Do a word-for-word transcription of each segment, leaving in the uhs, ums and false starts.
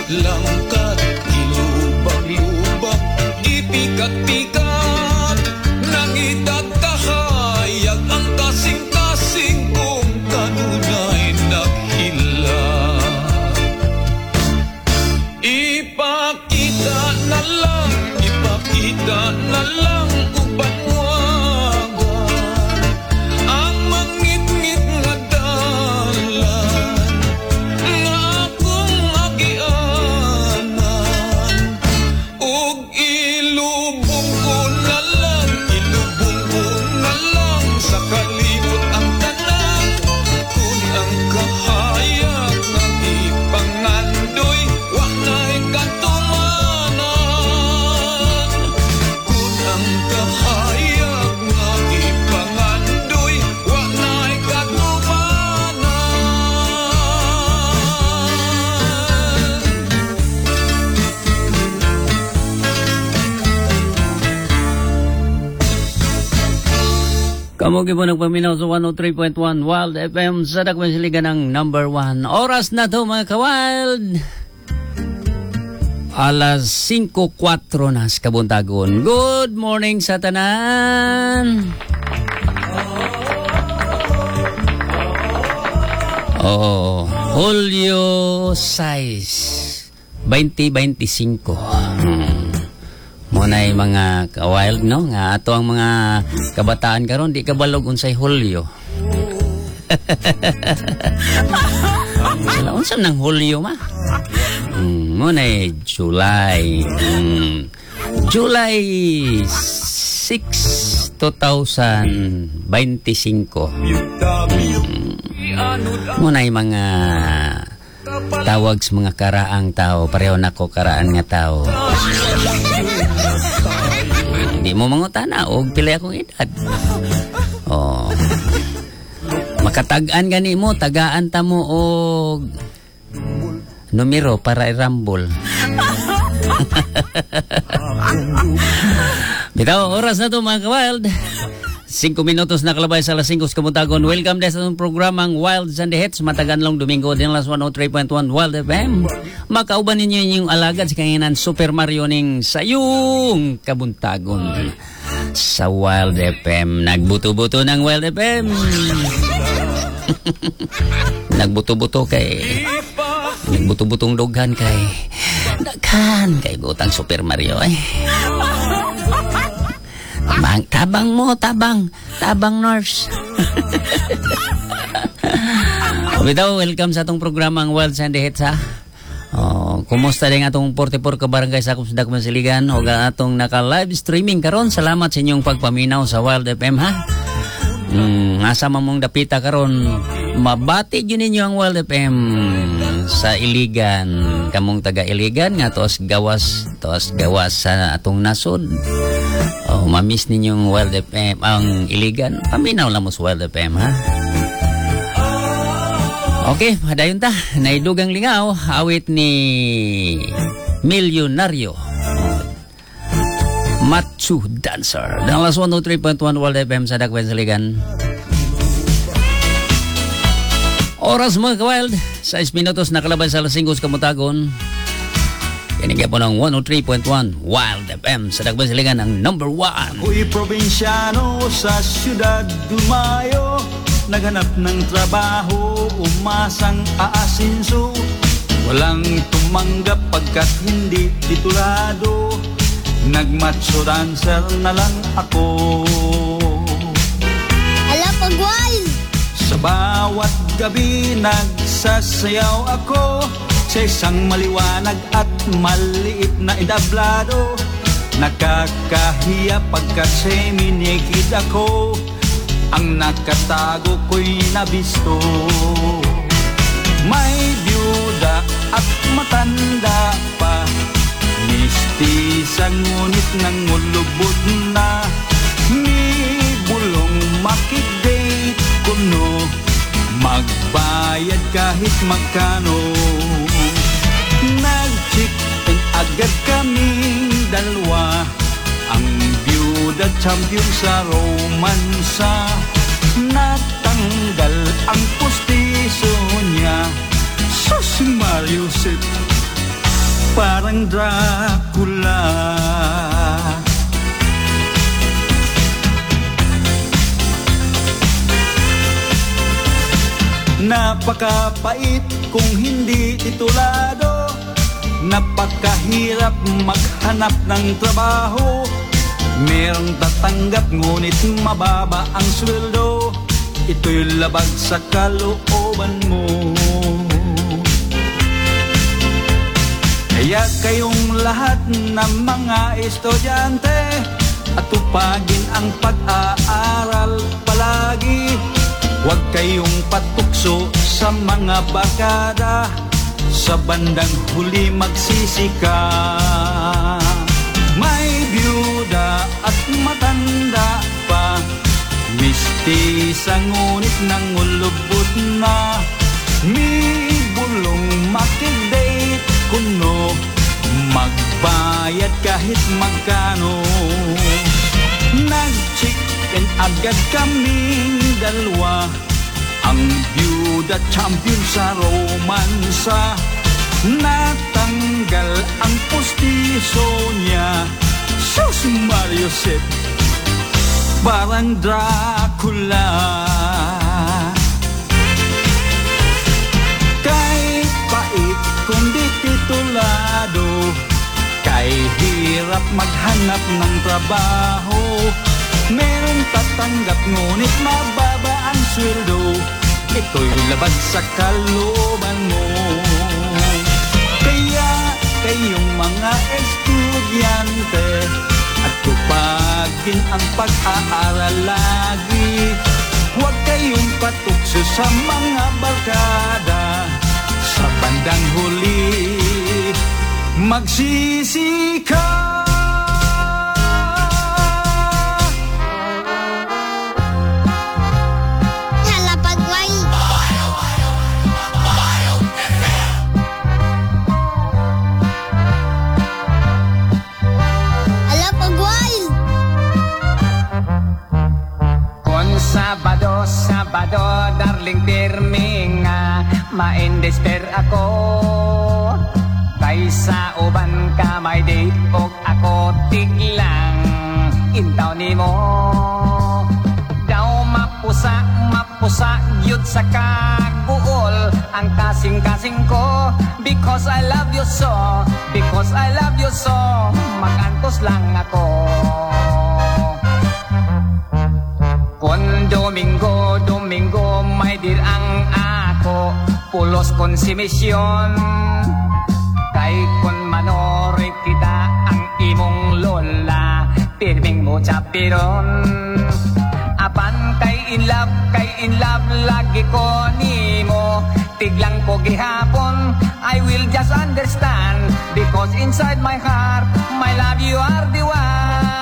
langkat, ilubak-lubak, ipikat-pikat, nang itatahayag ang kasing-kasing kung kanunay naghila. Ipakita na lang, ipakita na lang upang wagan ang mangit-ngit nga dalan nga akong agianan. Ug ilubong ko na lang, ilubong ko na lang sa kalimot ang tanan, kung ang kahayag ng ipangandoy wa na'y katumanan. Kung ang kahayag ng ipangandoy wa na'y katumanan. Kamugi po nagpaminaw sa one oh three point one Wild F M sa Dakwan Siligan ng number one. Oras na to mga ka-Wild. Alas singko kwatro na sa kabuntagon. Good morning sa tanan. Oh, Hulyo sais twenty twenty-five. Hmm. Muna'y mga ka-Wild, no? Nga ato ang mga kabataan karon di kabalog unsay Hulyo. Sala unsam nang Hulyo ma? Mm, muna'y July. Mm, July sixth, twenty twenty-five. Mm, muna'y mga tawag sa mga karaang tao, pareho nako karaan nga tao. Hindi mo mangutana og pila akong edad. Oh. Makatag-an gani mo, tagaan ta mo og numero para i-rumble. Bitaw, oras na to mga ka-Wild. Cinco minutos na kalabay sa alas singko sa kabuntagon. Welcome din sa itong programang Wilds and the Hits. Matagan long Domingo din alas one oh three point one Wild F M. Makauban ninyo inyong alagad sa kanginan Super Mario ning sayong kabuntagon sa Wild F M. Nagbuto-buto ng Wild F M. Nagbuto-buto kay nagbuto-butong dughan kay daghan kay butang Super Mario eh. Tabang, tabang mo, tabang. Tabang nurse. Bitaw, welcome sa atong programang Wilds and the Hits, ha? Oh, kumusta din atong forty-four ka barangay sa Dakwan Siligan o atong naka-live streaming karon. Salamat sa inyong pagpaminaw sa Wild F M, ha? Mm, asa mamong dapita karon, mabati yun ninyo ang Wild F M sa Iligan. Kamong taga Iligan nga tos gawas, tos gawas sa atong nasod. Oh, mamiss ninyong Wild F M ang Iligan. Paminaw lang mo sa Wild F M, ha? Okay, madayon ta. Naidugang lingaw, awit ni Milyonaryo. Matsu Dancer. Dan alas one oh three point one Wild F M sa Dakwan Siligan. Oras mga ka-Wild, six minutos na kalabay sa alas singko sa kabuntagon. Kinigyan po ng one oh three point one Wild F M sa Dakwan Siligan ang number one. Ako'y probinsyano sa siyudad Dumayo, naghanap ng trabaho, umasang aasinso. Walang tumanggap pagkat hindi titulado, nagmatso dancer na lang ako. Ala pag-wild! Sa bawat gabi nagsasayaw ako sa isang maliwanag at maliit na entablado. Nakakahiya pagkat semi-naked ako, ang nakatago ko'y nabisto. May byuda at matanda pa, mistisan ngunit nangulubod na. Ni bulong makidate kuno, magbayad kahit magkano. Nag-chick-in agad kaming dalawa, ang byuda champion sa romansa. Natanggal ang pustiso niya, sus Mariusip, parang Dracula. Napakapait kung hindi titulado, napakahirap maghanap ng trabaho. Merong tatanggap ngunit mababa ang sweldo, ito'y labag sa kalooban mo. Kaya kayong lahat ng mga estudyante, at tupagin ang pag-aaral palagi. Huwag kayong patukso sa mga barkada, sa bandang huli magsisika. May byuda at matanda pa, mistisa ngunit nangulubot na. May bulong makidate kuno, magbayad kahit magkano. Nag-chicken agad kaming dalawa, ang byuda champion sa romansa. Natanggal ang postiso niya, Sus Mario Set, parang Dracula. Kay pait kundi titulado, kay hirap maghanap ng trabaho. Meron tatanggap ngunit mababa ang sweldo, ito'y labag sa kalooban mo. Kaya kayong mga estudyante, at tupagin ang pag-aaral lagi. Huwag kayong patukso sa mga barkada, sa bandang huli magsisika. Sabado, Sabado, darling pirminga, maindesper ako. Kaysa uban ka may date og ako tiglang intaw nimo. Daw mapusa, mapusa yun sa kaguol ang kasing-kasing ko. Because I love you so, because I love you so, magantos lang ako. Kon Domingo, Domingo, may dir ang ako, pulos konsumisyon. Kay kon manori kita ang imong lola, pirming mo chapiron. Apan kay in love, kay in love, lagi ko nimo, tiglang ko gihapon. I will just understand, because inside my heart, my love you are the one.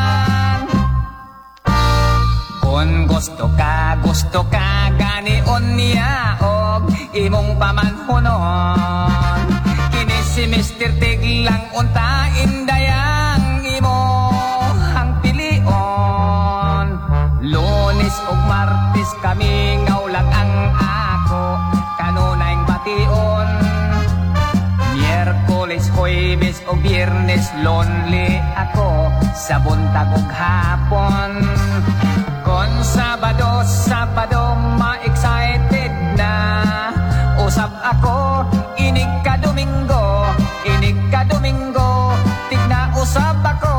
Kung gusto ka, gusto ka, ganion niya og imong pamanhonon. Kini si mister Tiglang unta indayang imo ang pilion. Lunes ug Martes kami ngaulag ang ako, kanunayng bation. Miyerkules, Huwebes ug Biyernes lonely ako, sa buntag ug hapon. Kon Sabado, Sabado, ma-excited na usab ako, inig ka Domingo, inig ka Domingo, tigna usab ako.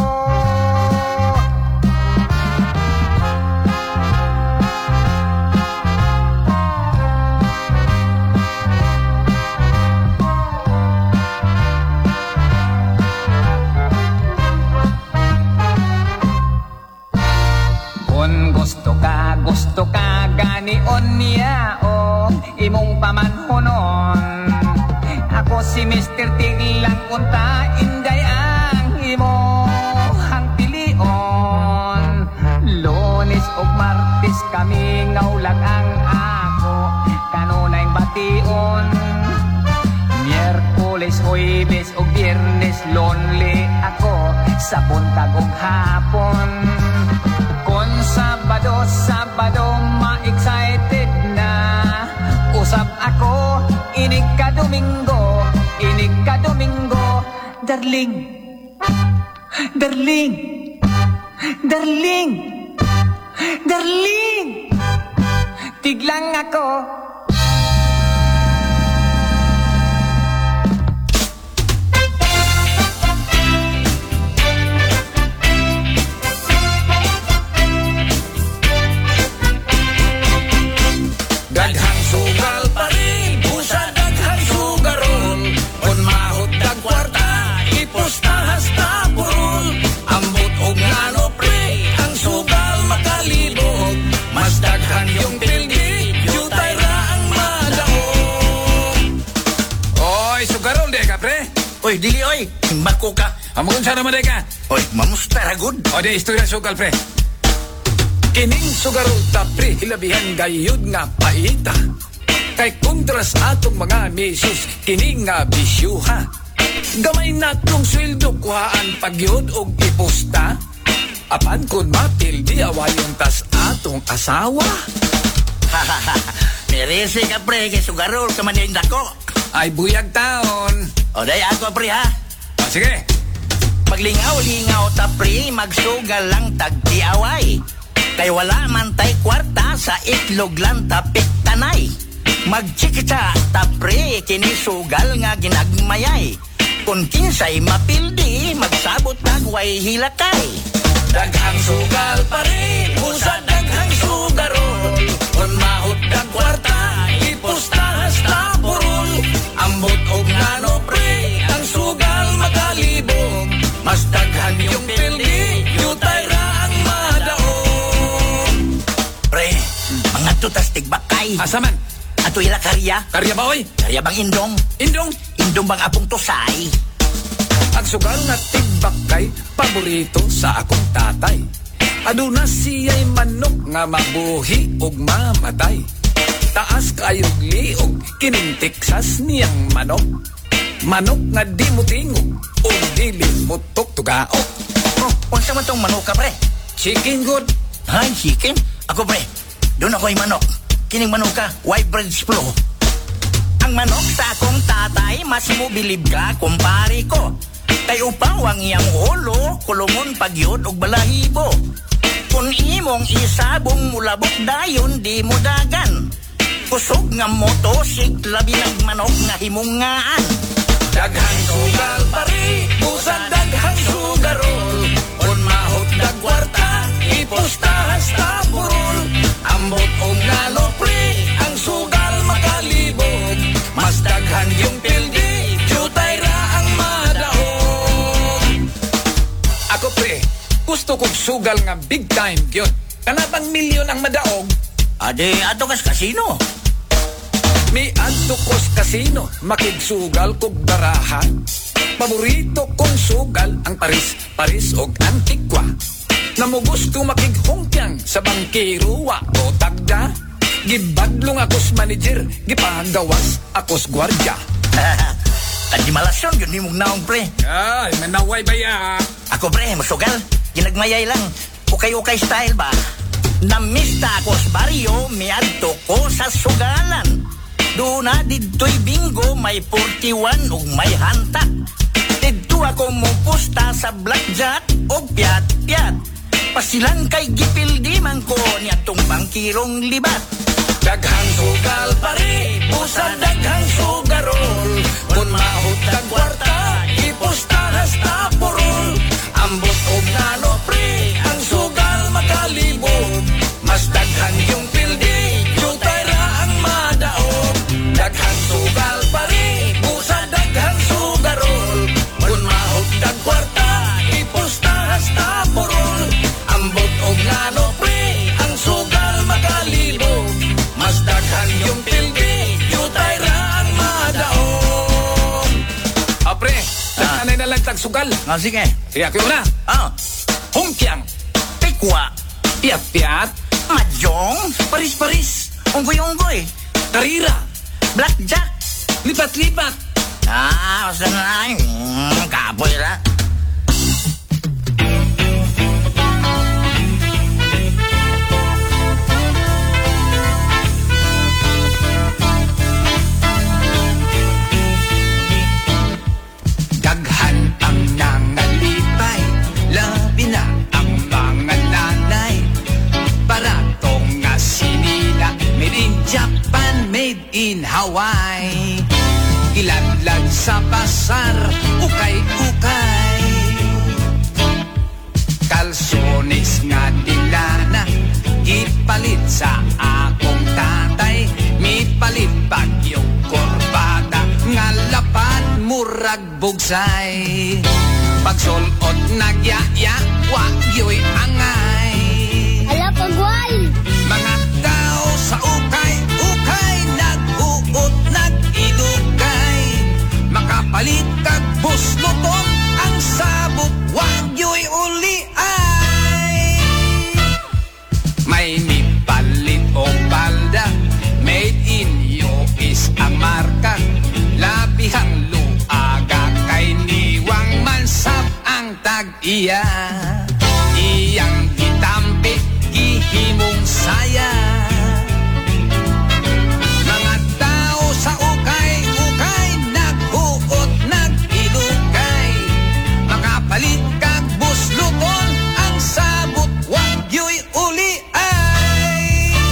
Gusto ka, gusto ka, ganion niya o imong pamanhonon. Ako si mister Tiglang unta inday ang imo ang pilion. Lunes ug Martes kami ngaulag ang ako, kanunayng bation. Miyerkules, Huwebes ug Biyernes lonely ako, sa buntag ug hapon. Kon Sabado, Sabado, ma-excited na usab ako, inig ka Domingo, inig ka Domingo. darling. Darling. Darling. Darling. Tiglang ako. Daghang sugal pa rin, busa daghang sugarol. On mahot dag kwarta, ipustahas ta burol. Ambot og ngano pre, ang sugal makalibog. Mas daghan yung pildi, yutay ra ang madaog. Oy, sugarol de ka pre. Oy, dili oy, bako ka. Amun sa naman de ka. Oy, mamusta ra gud. O de istorya sugal pre. Kining sugarol ta pre, hilabihan gayud nga paita. Kay kontras atong mga misus, kining nga bisyuha. Gamay natong sweldo kuhaan pagyod og iposta. Apan kun mapildi awayon tas atong asawa. Merese ka pre, kay sugarol ka man yung dako. Ay buyag taon. O day ako pre ha. O sige. Maglingaw-lingaw ta pre, magsugal lang tagtiaway. Kay wala man tay kwarta sa itlog lang tapik tanay. Magchikita ta pre, kinisugal nga ginagmayay. Kung kinsay mapildi, magsabot nagway hilakay. Daghang sugal pa rin, busa daghang sugarol. On mahot dag kwarta, ipustahas ta burol. Ambot og ngano pre, ang sugal makalibog. Mas daghan yung pildi, yutay ra ang madaog. Pre, mga tutas tigbakay. Asa man? Ato ila karya. Karya ba oy? Karya bang indong? Indong? Indong bang apong tusay? Ang sugal na tigbakay, paborito sa akong tatay. Aduna siya'y manok nga mabuhi og mamatay. Taas kayog liog, kinintiksas niyang manok. Manok nga di mo tingog, o dili mo tuktugaok. Oh, unsa man tong manok ka pre? Chicken good. Ay, chicken? Ako pre, doon ako'y manok. Kining manok ka, white bread flow. Ang manok sa akong tatay, mas mobilib ka kumpari ko. Kay upaw ang iyang ulo, kulungon pagyod og balahibo. Kung imong isabong mulabok dayon, di mo dagan. Kusog nga motosik, labi ng manok nga himungaan. Daghang sugal pari, busa daghang sugarol. On mahot dag kwarta, ipustahas ta burol. Ambot og ngano pre, ang sugal makalibog. Mas daghan yung pildi, yutay ra ang madaog. Ako pre, gusto kong sugal nga big time gyud. Kanabang milyon ang madaog. Ade, ato kas kasino. Mi adto kos kasino, makigsugal kog barahan. Paborito kong sugal ang Paris, Paris og Antigua. Namo gusto makighongkyang sa bangkero wa o tagda. Gibadlong akos manager, gipagawas akos gwardiya. Adi malasyon yun ni mong naong pre. Ay, manaway ba ya? Ako pre, masugal. Ginagmayay lang. Ukay-ukay style ba? Namista ako sa baryo, miadto ko sa sugalan. Doon na dito'y bingo, may forty-one ug may hantak. Dito ako mupusta sa blackjack o piat-piat. Pasilang kay gipildi man ko niya tong bangkirong libat. Daghang sugal pare, busa daghang sugarol. Kung mahot ang kwarta, ipustahas ta burol. Ambot og ngano pre, ang sugal makalibog. Mas daghan yung pildi, yutay ra ang madaog. Daghang sugal pare, busa daghang sugarol. Kung mahot ang kwarta, ipustahas ta burol. Ambot og ngano pre, ang sugal makalibog. Mas daghan yung pildi, yutay ra ang madaog. Apre, tanay na lang tagsugal. Oh, sige. Sige, ako na. Ah, Hongkyang, pikwa, piat-piat, mahjong, paris-paris, unggoy-unggoy, karira, blackjack. lipat-lipat. Ah, basta na ay, mm, kapoy ra. Daghan sa pasar, ukay-ukay. Kalsones nga dilana, ipalit sa akong tatay. Mipalit bagyong korbata, nga lapad murag bugsay. Pagsulot nagyaya, wagyo'y angay. Ala pagwal! Mga tao sa ukay-ukay, nag-uot, nag-idukay. Makapalit kag busluton, ang sabog wagyo'y uli ay. May mipalit o palda, made in U S ang marka. Labihang luaga kay niwang mansap ang tag-iya. Iyang gitampi, gihimong saya. Mga tao sa ukay-ukay, nag-uot, nag-ilukay. Makapalit kag busluton, ang sabot wagyo'y uli ay.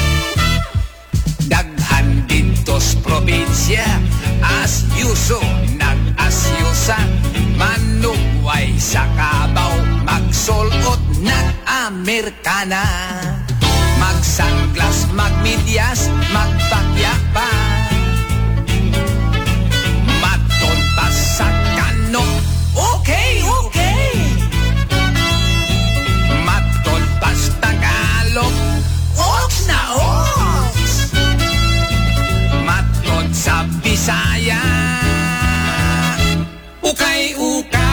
Daghan dintos probinsya, as yuso nag-asyusa. Manugway sa kabaw, magsulot, nag-Amerikana. Magsanglas, magmidyas, magpakya pa. Matontas sa kano, okay, okay. Matontas Tagalog, oks na oks. Matod sa Bisaya, ukay-ukay.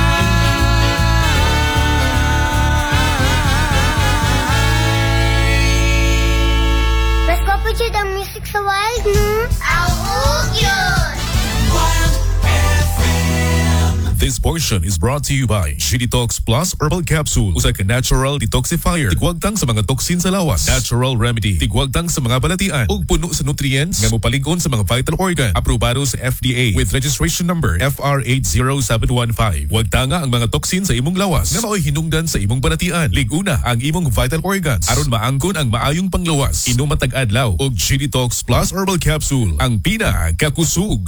Mas kapatid ang music sa wild, no? Awog yun! This portion is brought to you by Shiditox Plus Herbal Capsule. Usa ka natural detoxifier. Tigwagtang sa mga toxin sa lawas. Natural remedy. Tigwagtang sa mga balatian. Ug puno sa nutrients nga mopalig-on sa mga vital organ. Aprobado sa F D A with registration number F R eight zero seven one five. Wagtanga ang mga toxin sa imong lawas nga mao'y hinungdan sa imong balatian. Liguna ang imong vital organs aron maangkon ang maayong panglawas. Inom matag adlaw og Shiditox Plus Herbal Capsule. Ang pinakakusog.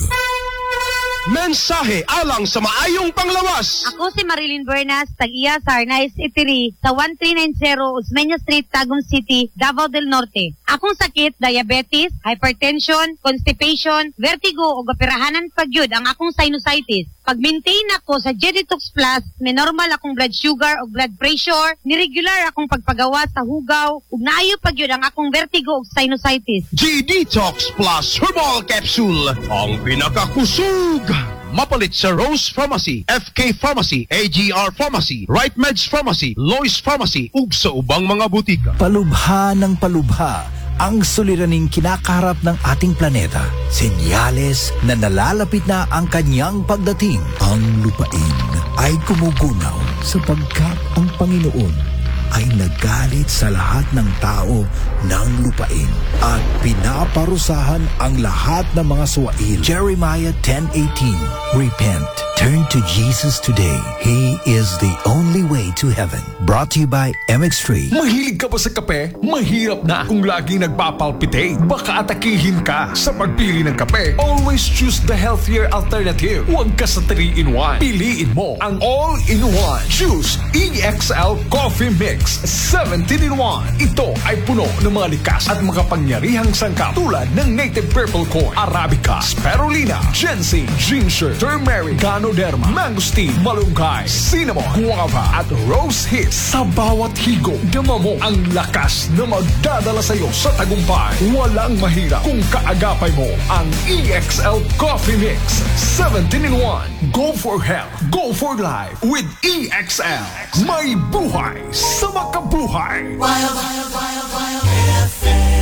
Mensahe alang sa maayong panglawas. Ako si Marilyn Bernas, tag-iya sa Arnaiz Eatery sa one three nine zero Osmeña Street, Tagum City, Davao del Norte. Akong sakit, diabetes, hypertension, constipation, vertigo o gapirahanan pagyud ang akong sinusitis. Pag-maintain ako sa Jeditox Plus, may normal akong blood sugar o blood pressure, ni-regular akong pagpagawa sa hugaw, ug naayo pagyud ang akong vertigo o sinusitis. G-Detox Plus Herbal Capsule, ang pinakakusog. Mapalit sa Rose Pharmacy, F K Pharmacy, A G R Pharmacy, Right Meds Pharmacy, Lois Pharmacy, ug sa ubang mga butika. Palubha ng palubha ang suliraning kinakaharap ng ating planeta. Senyales na nalalapit na ang kanyang pagdating. Ang lupain ay kumugunaw sapagkat ang Panginoon ay nagalit sa lahat ng tao ng lupain at pinaparusahan ang lahat ng mga suwail. Jeremiah ten eighteen. Repent. Turn to Jesus today. He is the only way to heaven. Brought to you by M X three. Mahilig ka ba sa kape? Mahirap na kung laging nagpapalpitate. Baka atakihin ka sa pagpili ng kape. Always choose the healthier alternative. Huwag ka sa three in one. Piliin mo ang all-in-one. Choose E X L Coffee Mix seventeen in one. Ito ay puno ng mga likas at makapangyarihang sangkap tulad ng native purple corn, arabica, spirulina, ginseng, ginger, turmeric, ganoderma, mangosteen, malunggay, cinnamon, guava at rose hips. Sa bawat higop, dama mo ang lakas na magdadala sa iyo sa tagumpay. Walang mahirap kung kaagapay mo ang E X L Coffee Mix seventeen in one. Go for health, go for life with E X L. May buhay sa makabuhay. Wild, wild, wild, wild F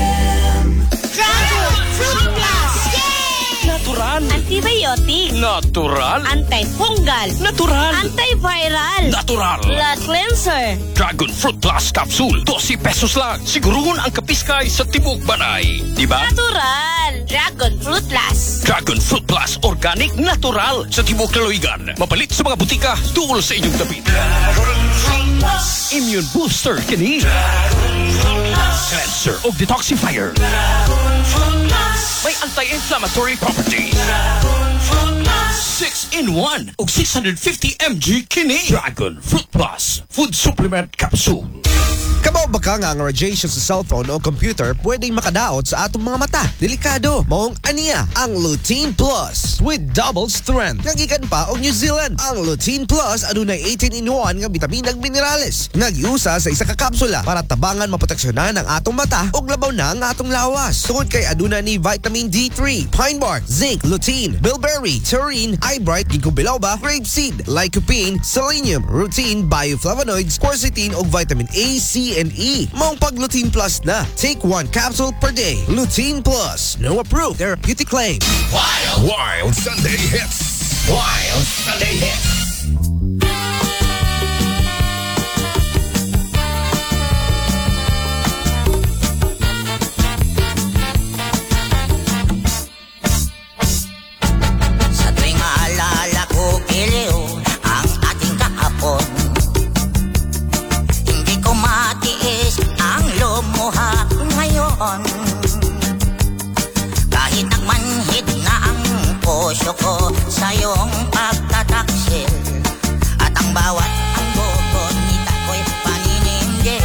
M. Dragon Fruit Plus! Natural. Antibiotic. Natural. Antifungal. Natural. Antiviral. Natural. Blood cleanser. Dragon Fruit Plus Capsule. twelve pesos lang. Siguruhon ang kapiskay sa tibok banay. Diba? Natural. Dragon Fruit Plus. Dragon Fruit Plus Organic Natural sa tibok laloigan. Mapalit sa mga butika tungkol sa inyong tabi. Dragon Fruit Plus. Immune Booster kini. Dragon Fruit Plus. Cleanser of Detoxifier. Dragon Fruit Plus. May anti-inflammatory properties. Dragon Fruit Plus. six in one ug six hundred fifty milligrams kini. Dragon Fruit Plus Food Supplement Capsule. Kabaw ba ka nga ang radiation sa cellphone o computer pwedeng makadaot sa atong mga mata? Delikado. Maong aniya ang Lutein Plus with double strength. Nagikan pa og New Zealand. Ang Lutein Plus adunay eighteen in one nga bitamina ug minerales. Nagiusa sa isa ka kapsula para tabangan maproteksyonan ang atong mata ug labaw na ang atong lawas. Tungod kay aduna ni vitamin D three, pine bark, zinc, lutein, bilberry, taurine, eyebright, ginkgo biloba, grapeseed, lycopene, selenium, rutin, bioflavonoids, quercetin ug vitamin A, C, and E. Maong pag Lutein Plus na. Take one capsule per day. Lutein Plus. No approved therapeutic claim. Wild, Wild Sunday Hits. Wild Sunday Hits. Sa tuwing maalala ko, Giliw, ang ating kahapon, hindi ko matiis ang lumuha ngayon. Kahit nagmanhid na ang puso ko sa iyong pagtataksil, at ang bawat ang bukod nita ko'y paninindig.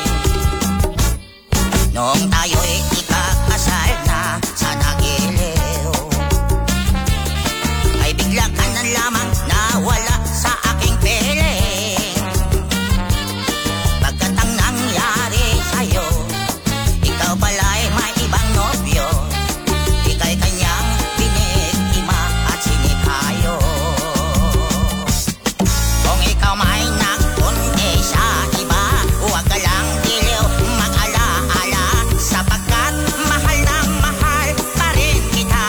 Noong tayo'y ikakasal na sa Giliw, ay bigla ka na lamang nawala sa aking piling. Pagkat ang nangyari sa'yo, ikaw pala'y may ibang nobyo. Ika'y kanyang biniktima at sinikayo. Kung ikaw may nakunti sa iba, huwag ka lang Giliw mag-ala-ala, sapagkat mahal na mahal pa rin kita.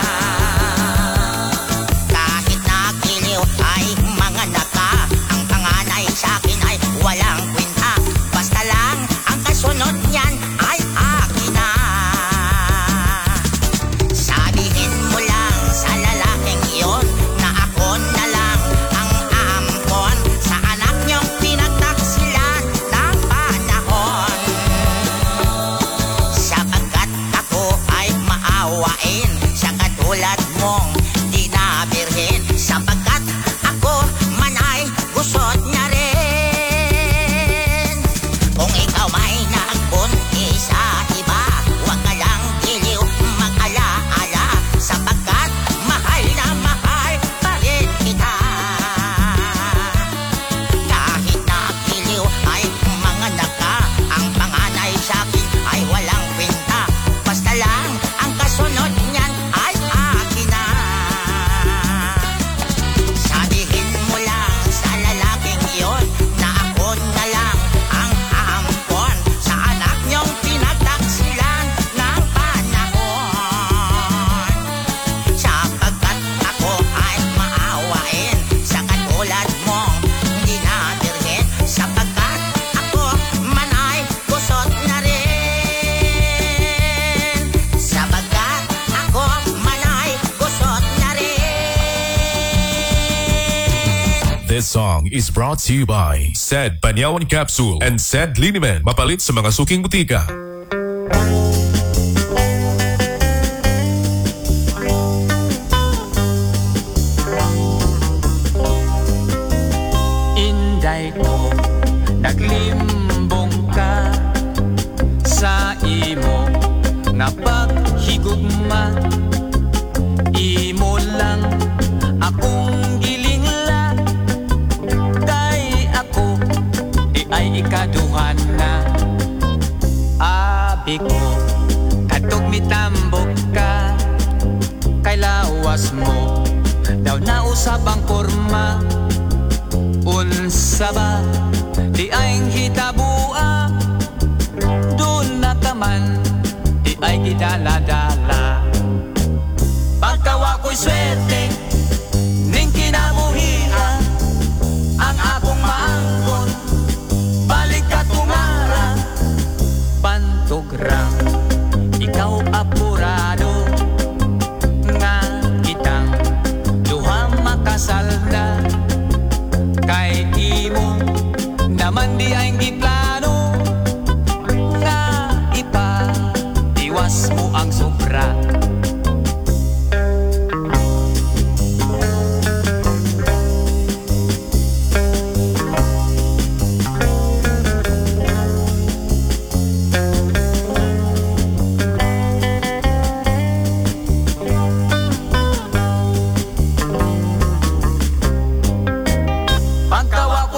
Kahit na Giliw ay mga naka, ang panganay sa'kin ay walang kwenta. Basta lang ang kasunod niyan ay akin na. Sabihin mo lang sa lalaking iyon na ako na lang ang aampon sa anak niyong pinagtaksilan ng panahon. Sapagkat ako ay maawain sa katulad mong di nabirhin. Sapagkat ako man ay gusot niya rin. Kung ikaw may nagbunti sa iba, huwag ka lang Giliw mag-ala-ala, sapagkat mahal na mahal pa rin kita. Kahit na Giliw ay mga naka, ang panganay sa'kin ay walang kwenta. Basta lang ang kasunod niyan ay akin na. Sabihin mo lang sa lalaking iyon na ako na lang ang aampon sa anak niyong pinagtaksilan ng panahon. Sapagkat ako ay maawain sa katulad mong hindi nabirhin. Sapagkat ako man ay gusot na rin. Sapagkat ako man ay gusot na rin. This song is brought to you by Said Panyawan Capsule and Said Linimen. Mapalit sa mga suking butika. Inday ko, naglimbong ka sa imo nga paghigugma. Imo lang akong gilingla, kay ako di ay ikaduhan na. Abi ko, katog mitambok ka, kay lawas mo daw nausab ang kurma. Unsa ba di ay hitabua, doon na ka man di ay gidala-dala. Pagkawa ko'y swerte ning kinabuhian, ang akong maangkon balik ka tumara. Pantugrang ikaw apurado nga kitang duha makasal na. Kay imo naman di ay giplano nga ipa iwas mo ang sobra.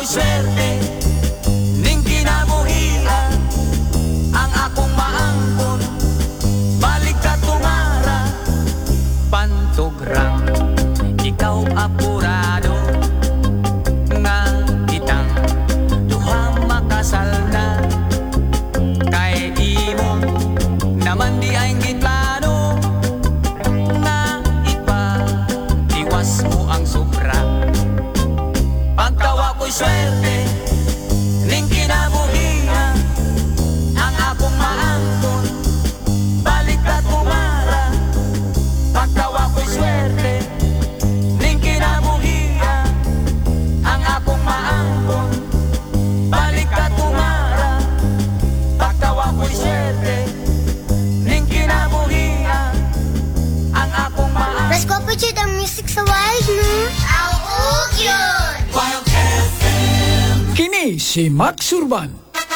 ako'y swerte ning kinabuhian ang akong maangkon balik ka tumara pantugrang ikaw apurado nga kitang duha makasal na kay imo naman di ay giplano nga ipatiwas mo ang sobra pagtawa ko'y swerte ning kinabuhian ang akong maangkon balik ka tumara pagtawa ko'y swerte ning kinabuhian ang akong maangkon balik ka tumara pagtawa ko'y swerte ning kinabuhian ang akong maangkon. Let's go put ang music sa wild, no? Au yun! Wild F M. Kini si Max Urban.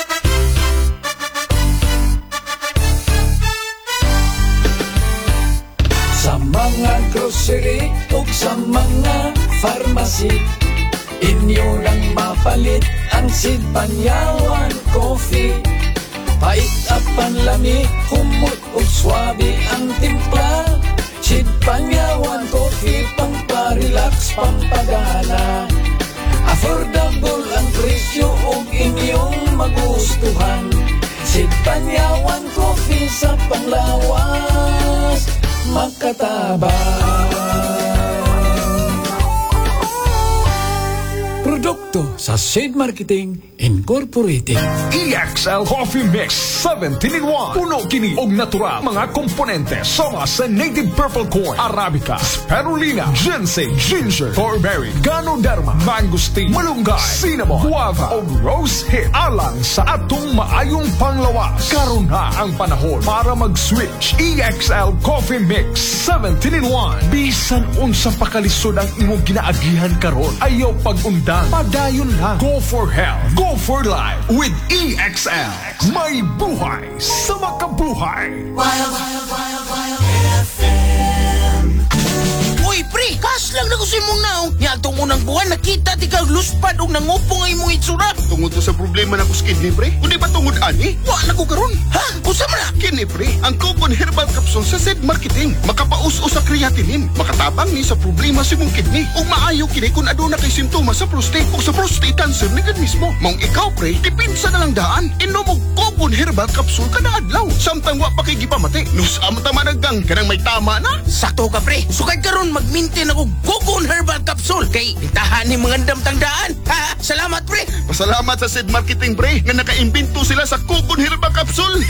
Sa mga grocery o sa mga pharmacy, inyo nang mapalit ang Sid Panyawan Coffee. Pait at panlami, humot o swabe ang timpla. Sid Panyawan Coffee, pang-parelax, pampagana. Affordable ang presyo o inyong magustuhan. Sid Panyawan Coffee sa panglawas, makatabang. Produkto sa Sid Marketing Incorporated. E X L Coffee Mix seventeen in one. Puno kini og natural mga komponente sama sa native purple corn, arabica, spirulina, ginseng, ginger, thornberry, ganoderma, mangosteen, malunggay, cinnamon, guava og rose hip alang sa atong maayong panglawas. Karon na ang panahon para mag-switch. E X L Coffee Mix seventeen in one. Bisan unsa pa kalisod ang imong ginaagihan karon, ayaw pag-undang, padayon lang. Go for health, go for life with E X L. May buhay sa makabuhay. Wild, wild, wild, wild F M. Uy, pre, kas lang na ko sa imong naong. Nga itong unang buwan, nakita di ka luspad o nangupo nga imong itsura. Tungod to sa problema na ko sa kidney, pre. Kundi ba tungod ani? Wa na ko karon. Ha? Usa man na? Kini, pre, ang Cogon Herbal Capsule sa Sid Marketing. Makapaus-us sa creatinine. Makatabang ni sa problema sa imong kidney. O maayo kini kung aduna kay simptoma sa prostate o sa prostate cancer ni God mismo. Maong ikaw, pre, dipinsa na lang daan. Inom mo Cogon Herbal Capsule kada adlaw. Samtang wa pa kay gipamati. Nus amo tama naggang kanang may tama na. Sakto ka, pre. Sukad karon mag-maintain ako Cogon Herbal Capsule kay itahan ni mga damtang daan. Ha? Salamat, pre. Pasalamat sa Sid Marketing, pre, nga nakaimbento sila sa Cogon Herbal Capsule.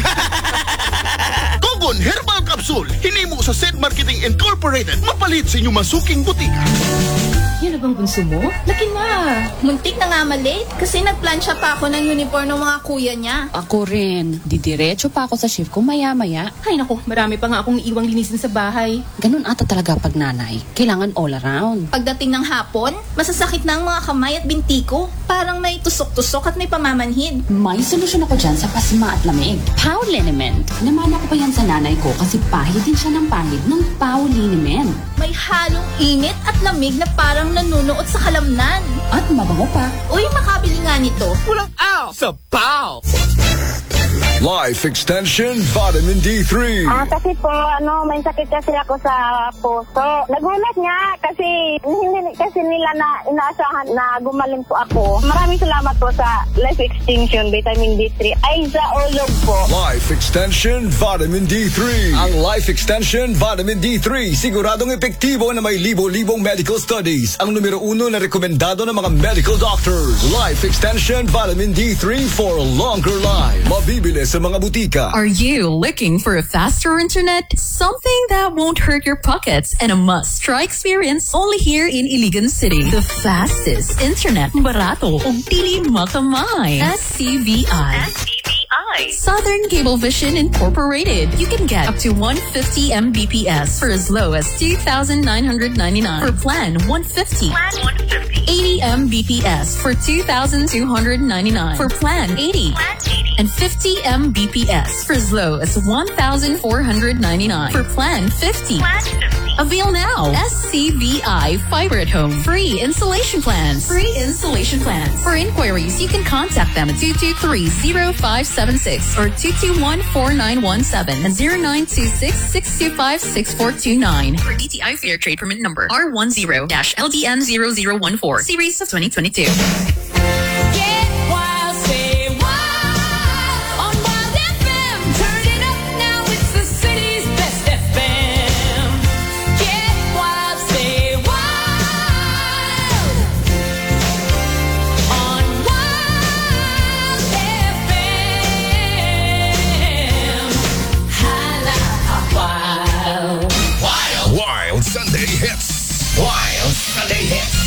Cogon Herbal Capsule, hinimo sa Sid Marketing Incorporated. Mapalit sa inyong masuking butika. Yun na bang bunso mo? Laki na. Muntik na nga malate kasi nagplansya pa ako ng uniform ng mga kuya niya. Ako rin. Didiretso pa ako sa shift ko maya-maya. Ay naku, marami pa nga akong iwang linisin sa bahay. Ganun ata talaga pag nanay. Kailangan all around. Pagdating ng hapon, masasakit na ang mga kamay at binti ko. Parang may tusok-tusok at may pamamanhid. May solusyon ako dyan sa pasma at lamig. Pau Liniment. Namana ko pa yan sa nanay ko kasi pahid din siya ng pahid ng Pau Liniment. May halong init at lamig na parang nanunuot sa kalamnan. At mabango pa. Uy, makabili nga nito. Walang aw sa Pau! Life Extension Vitamin D three. Ah, kasi po, ano, may sakit kasi ako sa puso. Nagulat niya kasi hindi kasi nila na inaasahan na gumaling po ako. Maraming salamat po sa Life Extension Vitamin D three. Aiza Olog po. Life Extension Vitamin D three. Ang Life Extension Vitamin D three, siguradong epektibo na may libo-libong medical studies. Ang numero uno na rekomendado ng mga medical doctors. Life Extension Vitamin D three for a longer life. Mabibili sa mga butika. Are you looking for a faster internet? Something that won't hurt your pockets and a must-try experience only here in Iligan City. The fastest internet. Barato. Ug dili makamay. S C V I. S C V I. Southern Cablevision Incorporated. You can get up to one hundred fifty megabits per second for as low as two thousand nine hundred ninety-nine. For plan one hundred fifty. Plan one hundred fifty. eighty megabits per second for two thousand two hundred ninety-nine. For plan eighty. Plan eighty. And fifty megabits per second for as low as one thousand four hundred ninety-nine. For plan fifty. Plan fifty. Avail now. S C V I Fiber at Home. Free installation plans. Free installation plans. For inquiries, you can contact them at two two three, zero five seven six or two two one, four nine one seven and zero nine two six, six two five, six four two nine. For D T I Fair Trade Permit Number R one zero L D N zero zero one four, Series of twenty twenty-two. Wild Sunday Hits. Wild Sunday Hits.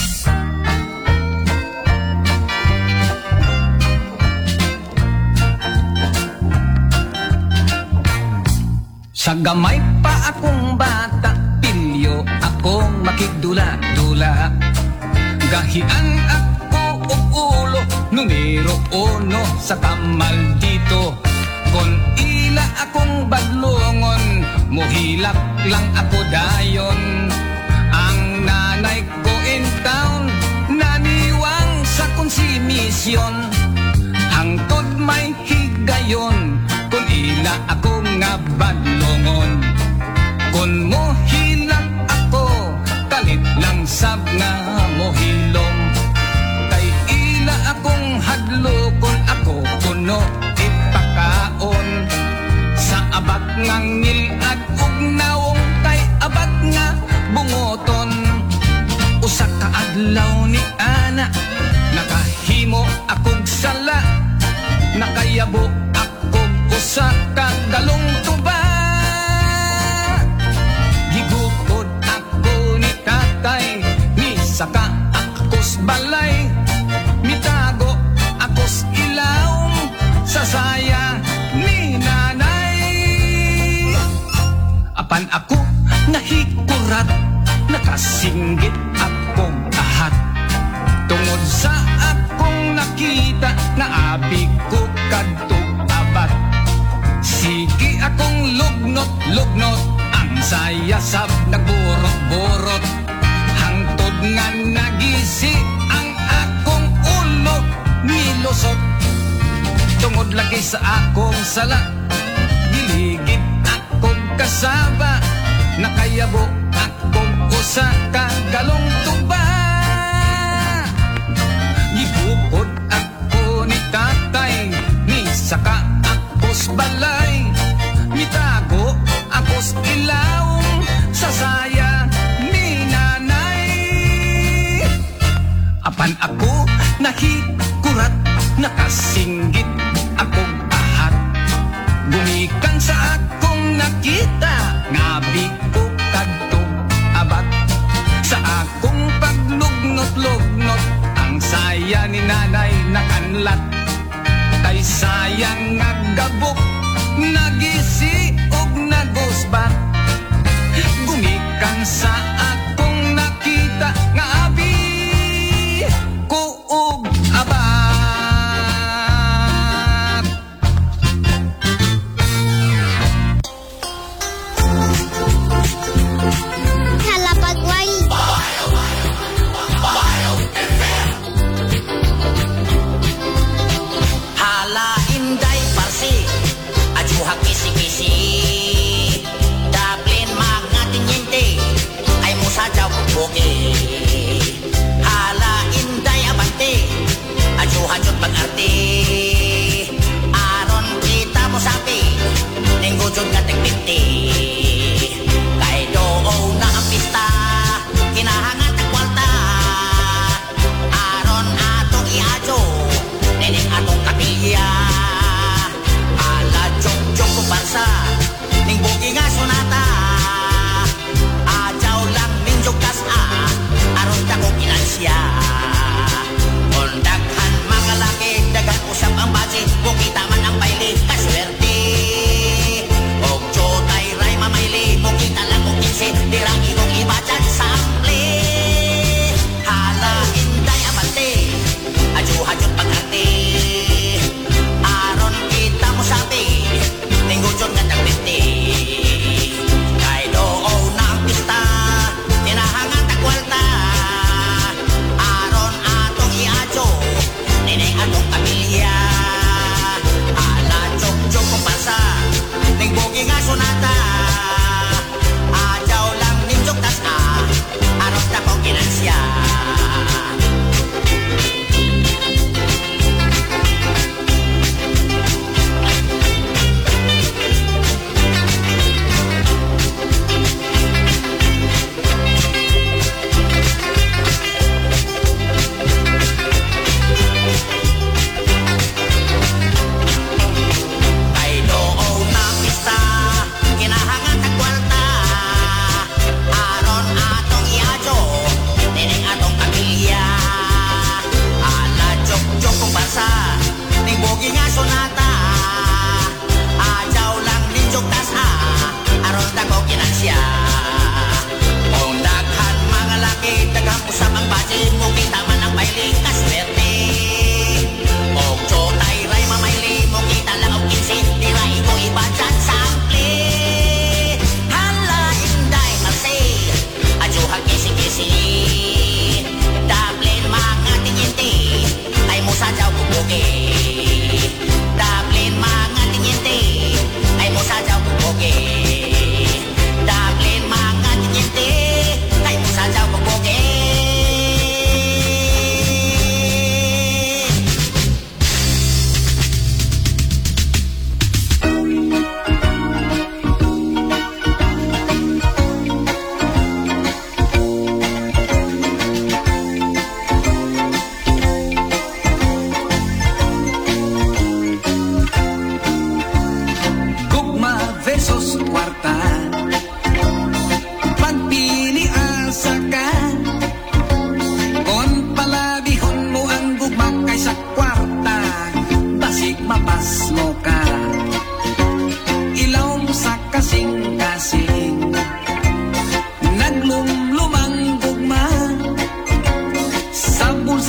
Sa gamay pa akong bata, pilyo akong makigdula-dula. Gahian ako og ulo, numero uno sa kamal dito. Kon ila akong badlongon, mohilak lang ako dayon. Ang nanay ko in town, naniwang sa konsimisyon. Hangtod may higayon, kun ila ako nga badlongon. Kun mohilak ako, kalit lang sab nga mohilom. Kay ila akong hadlokon, ako kuno ipakaon. Sa abat nga ngilad ug naong, kay abat nga bungoton. Usa ka adlaw ni ana, nakahimo akong sala. Nakayabo akong usa ka galong tuba. Gigukod ako ni tatay, ni saka akos balay. Mitago akos ilaw, sa saya ni nanay. Apan ako nahikurat, nakasinggit akong ahat. Tungod sa akong nakita, naabi ko kadtog abat. Sige akong lugnot-lugnot, ang saya sab nagburot-burot. Hangtod nga nagisi ang akong ulo nilusot. Tungod lagi sa akong sala, giligid akong kasaba. Nakayabo akong usa ka galong tuba. Gibukod ako ni tatay, ni saka akos balay. Mitago akos ilaw, sa saya ni nanay. Apan ako nahikurat, nakasinggit akong ahat. Gumikan sa akong nakita, ngabi ko kadtog abat. Sa akong paglugnot-lugnot, ang saya ni nanay nakanlat. Kay sayang nagabok, nagisi og nagusbat. Gumikan sa akong nakita, ngabi ko og abat. Halapagway. Hala inday par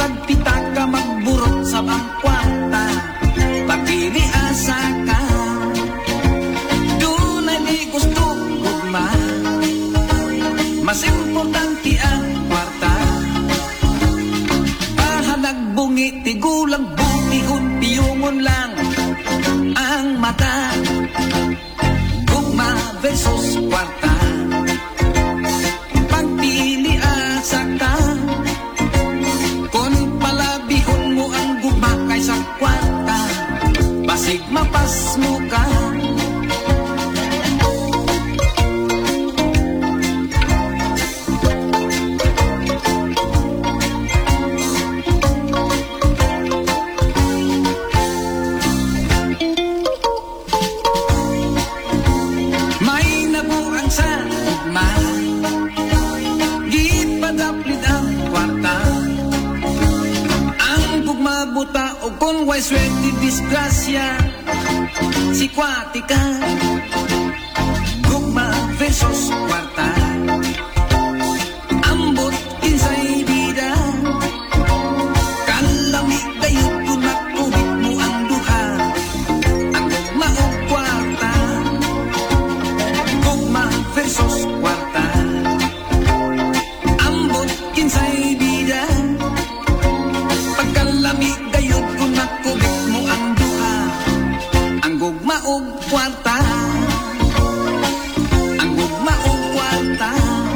kag pita ka magburot sa bangkwata, pagpili asa ka. Doon ay di gusto gugma, mas importante ang kwarta. Bahalag bungi, tigulang butihon, piyungon lang ang mata. Gugma versus kwarta, pagpili asa ka. Kung palabihon mo ang gugma kaysa kwarta, basig mapas mo ka. O kung way swerte disgrasya, si kwatika. Gugma versus kwarta, ambot kinsay bida. Kalami kayo kung makubit mo ang duha, ang gugma o kwarta. Gugma versus kwarta, ambot kinsay bida. Pagkalami gayud kung nakubit mo ang duha, ang gugma o kwarta. Ang gugma o kwarta,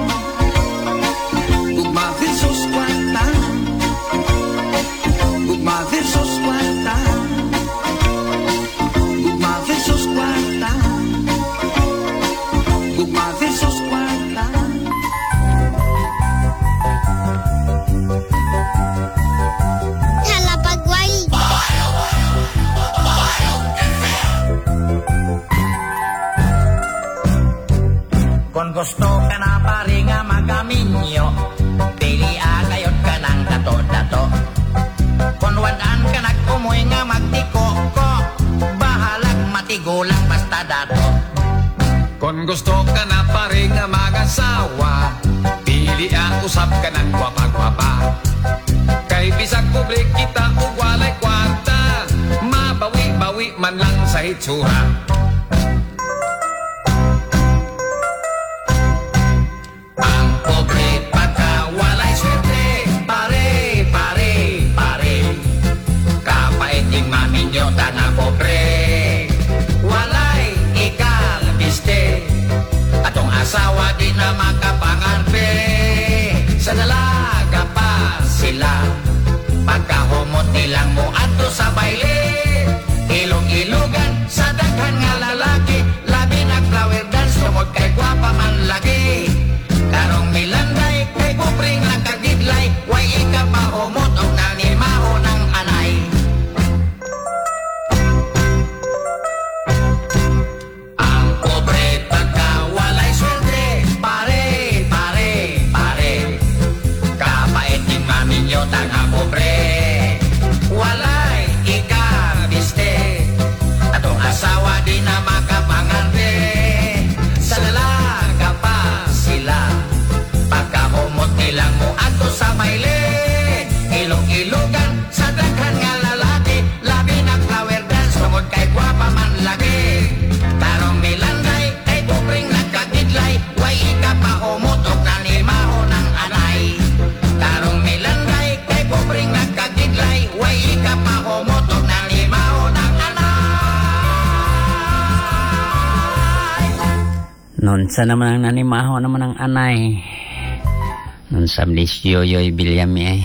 gugma versus kwarta. Gugma versus kwarta, gugma versus kwarta. Gugma versus kwarta. Kung gusto ka na pari nga magaminyo, pili agayot ka ng dato-dato. Kung wadaan ka nagkumoy nga magtiko-ko, bahalag matigulang basta dato. Kung gusto ka na pari nga mag-asawa, pili ang usap ka ng gwapa-gwapa. Kay bisag publik kita o walay kwarta, mabawi-bawi man lang sa hitsura. Asawa di na makapangarpe, sa dalaga pa sila. Pagkahumot nilang mo ato sa baile, ilong-ilugan sa daghan nga lalaki. Labi na flower dance, tungod kay gwapa man lagi. Karong milanday, kay kupring lang kagidlay, way ika pa humot o nanimaho ng anay. Ang pobre pagkawalay swerte, pare, pare, pare. Kapait yung mami nyo tanga pobre, walay ikabiste. Atong asawa di na makapangarpe, sa dalaga pa sila. Pagkahumot nilang mo ato sa maile, ilong-ilugan sa daghan nga lalaki. Labi na flower dance, tungod kay gwapa man lagi. Tarong milanday, kay kupring nagkagidlay, way ika pa humot o nanimaho ng anay. Tarong milanday, kay kupring nagkagidlay, way ika pa humot o nanimaho ng anay. Nun sa naman ang nanimaho naman ang anay. Nun sa mlis yoyoy bilyami ay.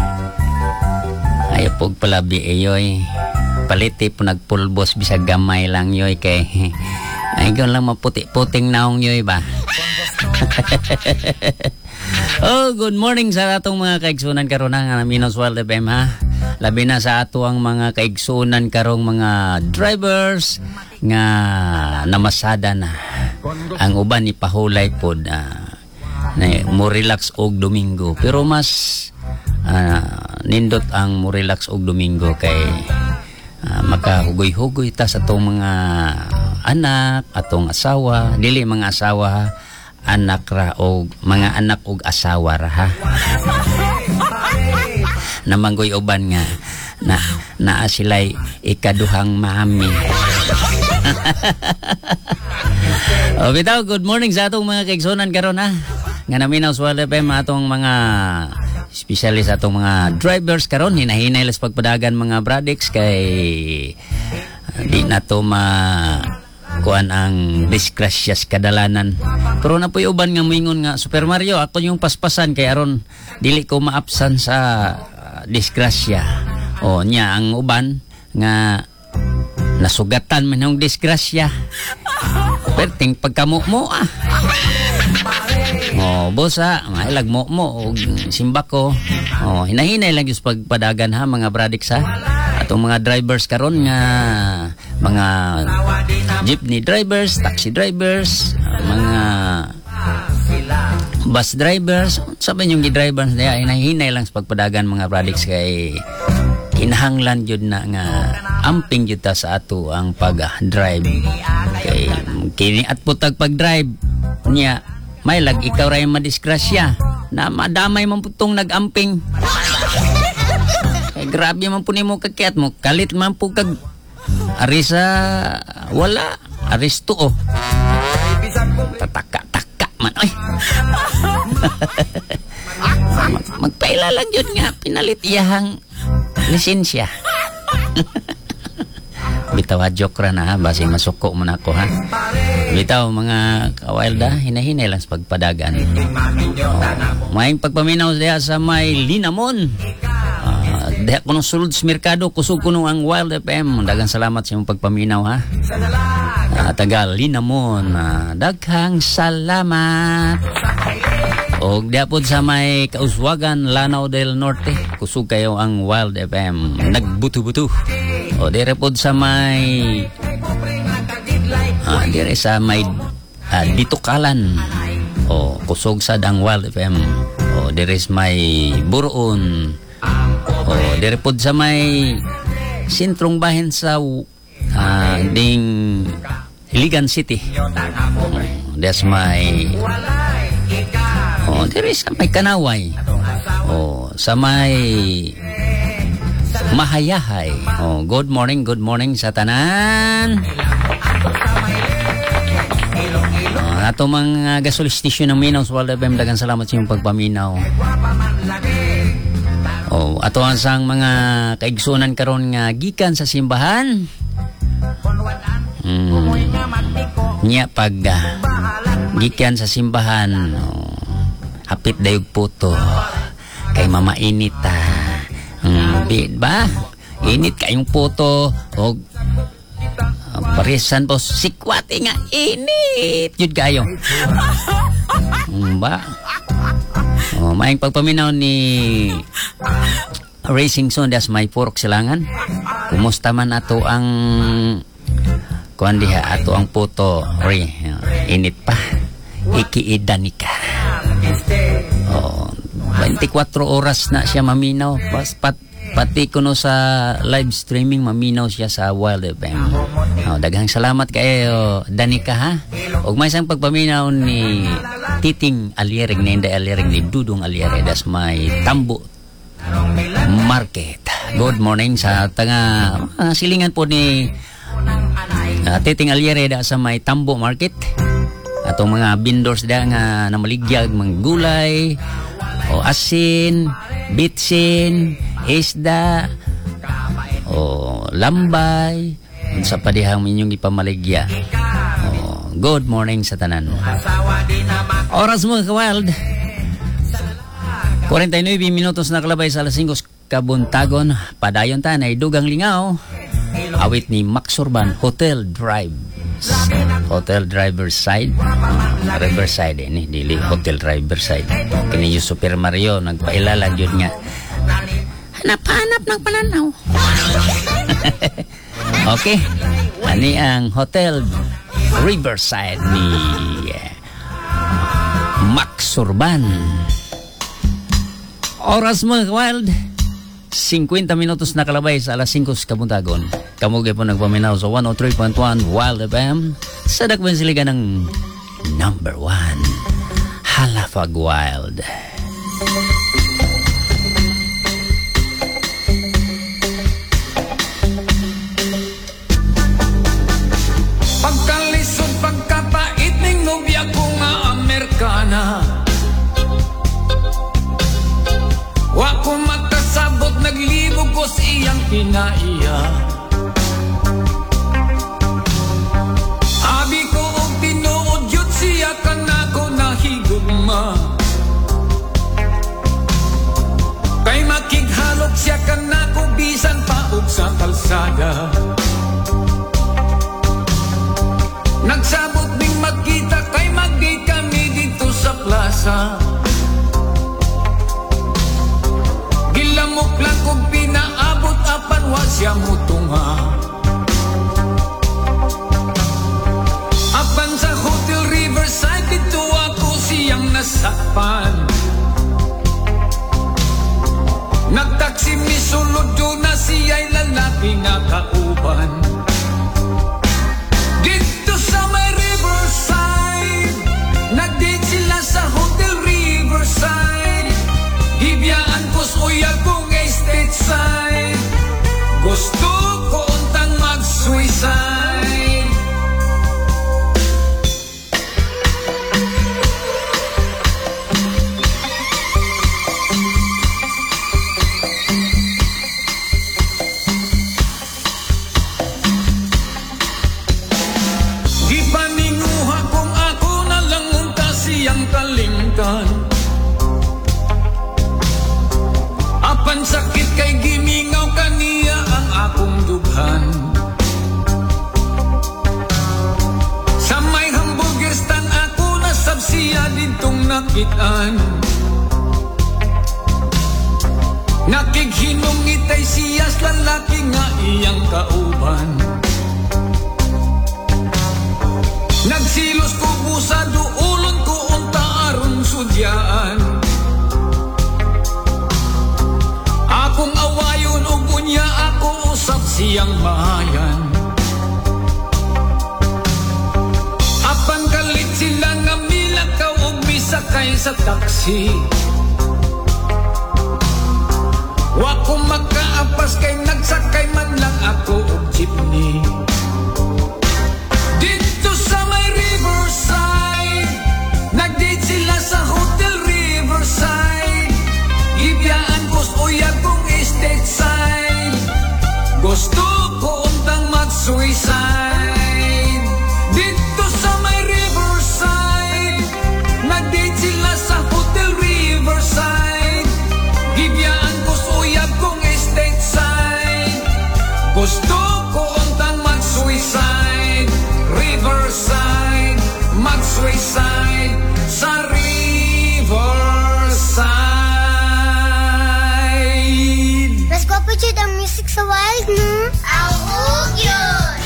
Ay pog palabi ayoy. Paliti po nagpulbos bisag gamay lang yoy kay. Ay gawin lang maputi-puting naong yoy ba? Oh, good morning sa atong mga kaigsunan karon nga Minos World F M ha. Labi na sa ato ang mga kaigsunan karong mga drivers nga namasada na. Ang uban ni pahulay pod uh, na mo relax og Domingo, pero mas uh, nindot ang mo relax og Domingo kay uh, makahugoy-hugoy ta sa atong mga anak, atong asawa, dili mga asawa ha, anak ra og mga anak og asawa ra ha. namanggoy uban nga na naa sila'y ikaduhang mami. O bitaw, good morning sa atong mga kaigsunan karon ha. Nga naminaw sa Wild F M atong mga especially sa atong mga drivers karon, hinahinay las pagpadagan mga bradix kay di na to ma kuan ang disgrasyas kadalanan. Pero na po'y uban nga moingon nga Super Mario ako yung paspasan kay aron dili ko maapsan sa uh, disgrasya. O nya ang uban nga nasugatan man yung disgrasya. Perting pagkamo mo ah. O bosa, nga ilag mo mo og simbako. O hinahinay lang yung pagpadagan ha mga bradix ha. Atong mga drivers karon nga mga jeepney drivers, taxi drivers, mga bus drivers, sabi yung drivers na hinahinay lang sa pagpadagan mga bradix kay kinahanglan jud na nga amping jud ta sa ato ang pag-drive. Kay kini at putag pag-drive niya may lag ikaw ray madisgrasya na madamay man putong nag-amping. Ay, grabe man po ni mo kakiat mo. Kalit man po kag arisa wala. Aris to oh. Tataka-taka man. Ay. Mag magpaila lang yun nga. Pinalit iyahang lisensya. Bitaw joke ra na ha. Basi masuko mo na ako ha. Bitaw mga kawilda. Hinahinay lang sa pagpadagan. Oh, may pagpaminaw diya sa may Linamon. Uh, Dahil ko nung sulod sa merkado, kusog ko nung ang Wild F M. Dagang salamat sa iyong pagpaminaw ha. Uh, tagal Linamon. Uh, daghang salamat. O diapod sa may Kauswagan, Lanao del Norte. Kusog kayo ang Wild F M. Nagbuto-buto. O dire pod sa may uh, dire sa may uh, Ditukalan. O kusog sad ang Wild F M. O dire sa may Buroon. O dire pod sa may sentrong bahin sa uh, ding Iligan City. O, that's my o dire sa may Kanaway. O sa may Mahayahay. Oh, good morning, good morning sa tanan. Oh, ato mga gasol station ng Minaw sa Wild F M, dagang salamat sa inyong pagpaminaw. Oh, ato ang sang mga kaigsunan karon nga gikan sa simbahan. Mm. Nya pag uh, gikan sa simbahan, oh, hapit dayog puto kay mamainit ta. Hmm, di ba? Init kayong puto o uh, parisan po sikwati nga init yun kayo. Hmm, ba? O, maing pagpaminaw ni Racing Zone das may purok silangan. Kumusta man ato ang kuan diha ato ang puto re init pa ikiidanika. Oh, twenty-four oras na siya maminaw. Pas, pat, pati kuno sa live streaming maminaw siya sa Wild F M. Oh, daghang salamat kayo Danica ha. Ug may isang pagpaminaw ni Titing Aliereng ni Inday Aliereng ni Dudong Aliere das may Tambo Market. Good morning sa tanga uh, silingan po ni uh, Titing Aliere da sa may Tambo Market. Atong mga vendors da nga namaligyag mga gulay o asin, bitsin, isda, o lambay, sa padihang minyong ipamaligya. O, good morning sa tanan. Oras mo ka-wild. forty-nine minutos na kalabay sa alas five kabuntagon. Padayon ta na idugang lingaw. Awit ni Max Urban, Hotel Drive. Hotel Driver's Side. Uh, Riverside ini, dili Hotel Driver's Side. Kini yung Super Mario nagpailalan yun nga. Hanap-hanap ng pananaw. Okay. Ani ang Hotel Riverside ni Max Urban. Oras mo wild. fifty minutos na kalabay sa alas five kabuntagon. Kamugi po nagpaminaw sa one oh three point one Wild F M sa Dakban Siligan ng number one Halafag Wild. kinaiya. Abi ko og tinuod yun siya kanako nahigugma. Kay makighalok siya kanako bisan paog sa kalsada. Nagsabot ding magkita kay mag-date kami dito sa plaza. Gilamok lang kung pinaabot apan wa siya mutunga. Apan sa Hotel Riverside dito ako siyang nasakpan. Nagtaksi mi sulod doon na siya'y lalaki nga kauban. Dito sa may Riverside, nag-date sila sa Hotel Riverside. Hibiyaan ko's uyag kong estate side. Gusto ko untang mag-suicide. Di paninguha kung ako na lang unta siyang kalingkan. Apan sakit kay gimingaw kaniya ang akong dughan. Sa may hamburger stand ako nasabsiya ditong nakitaan. Nakighinong itay siyas lalaki nga iyang kauban. Nagsilos ko busa duulon ko unta aron sudyaan. Akong awayon ug unya ako usap siyang mahayan. Apan kalit sila nga milakaw ug misakay sa taksi. Wa ko magkaapas kay nagsakay man lang ako og jeepney. Dito sa may Riverside, nag-date sila sa Hotel Riverside. Ibiyaan ko's uyag kong estate side. Gusto ko untang mag-suicide. Dito sa may Riverside, nag-date sila sa Hotel Riverside. Ibiyaan ko's uyag kong estate side. Gusto ko untang mag-suicide. Riverside, mag-suicide sa Riverside. Mas gwapo dyan ang music sa wild, no? Auhog yun!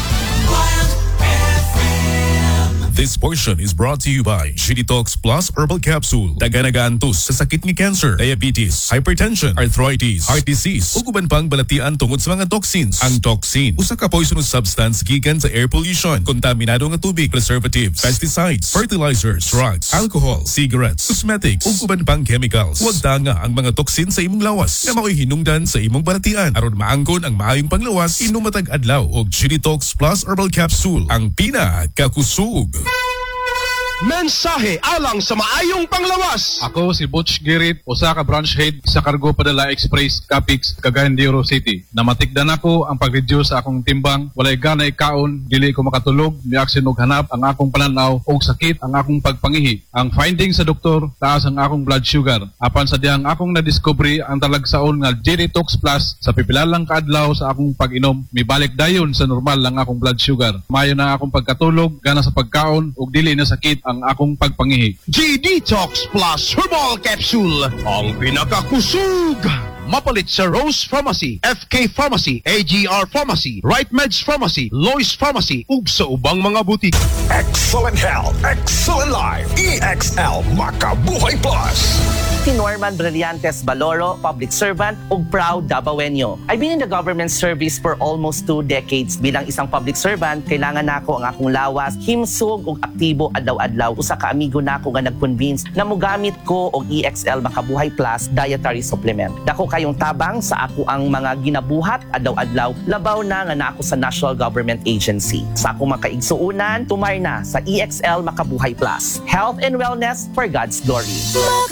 This portion is brought to you by Shitty Talks Plus Herbal Capsule. Daganagantos sa sakit ng cancer, diabetes, hypertension, arthritis, heart disease, ug uban pang balatian tungod sa mga toxins. Ang toxin, usa ka poisonous substance gikan sa air pollution, kontaminado nga tubig, preservatives, pesticides, fertilizers, drugs, alcohol, cigarettes, cosmetics, ug uban pang chemicals. Huwag tanga ang mga toxin sa imong lawas na mao'y hinungdan sa imong balatian. Aron maangkon ang maayong panglawas, inom matag adlaw og Shitty Talks Plus Herbal Capsule, ang pinakakusog. Mensahe alang sa maayong panglawas. Ako si Butch Girit, usa ka branch head sa Cargo Padala Express Capix, Cagayan de Oro City. Namatikdan ako ang pag-reduce sa akong timbang, walay gana ikaon, dili ko makatulog, miaksin og hanap ang akong pananaw og sakit ang akong pagpangihi. Ang finding sa doktor, taas ang akong blood sugar. Apan sa diyang akong na-discovery ang talagsaon nga G-Detox Plus sa pipilalang kaadlaw sa akong pag-inom, mibalik dayon sa normal lang akong blood sugar. Mayo na akong pagkatulog, gana sa pagkaon ug dili na sakit ang akong pagpangihi. G-Detox Plus Herbal Capsule, ang pinakakusog. Mapalit sa Rose Pharmacy, F K Pharmacy, A G R Pharmacy, Right Meds Pharmacy, Lois Pharmacy, ug sa ubang mga butik. Excellent health, excellent life. E X L Makabuhay Plus. Si Norman Brillantes Baloro, public servant ug proud Dabawenyo. I've been in the government service for almost two decades. Bilang isang public servant, kailangan nako ang akong lawas, himsog ug aktibo adlaw-adlaw. Usa ka amigo nako nga nag-convince na mogamit ko og E X L Makabuhay Plus dietary supplement. Dako kayong tabang sa ako ang mga ginabuhat adlaw-adlaw, labaw na nga na ako sa National Government Agency. Sa akong makaigsuunan, tumay na sa E X L Makabuhay Plus. Health and wellness for God's glory.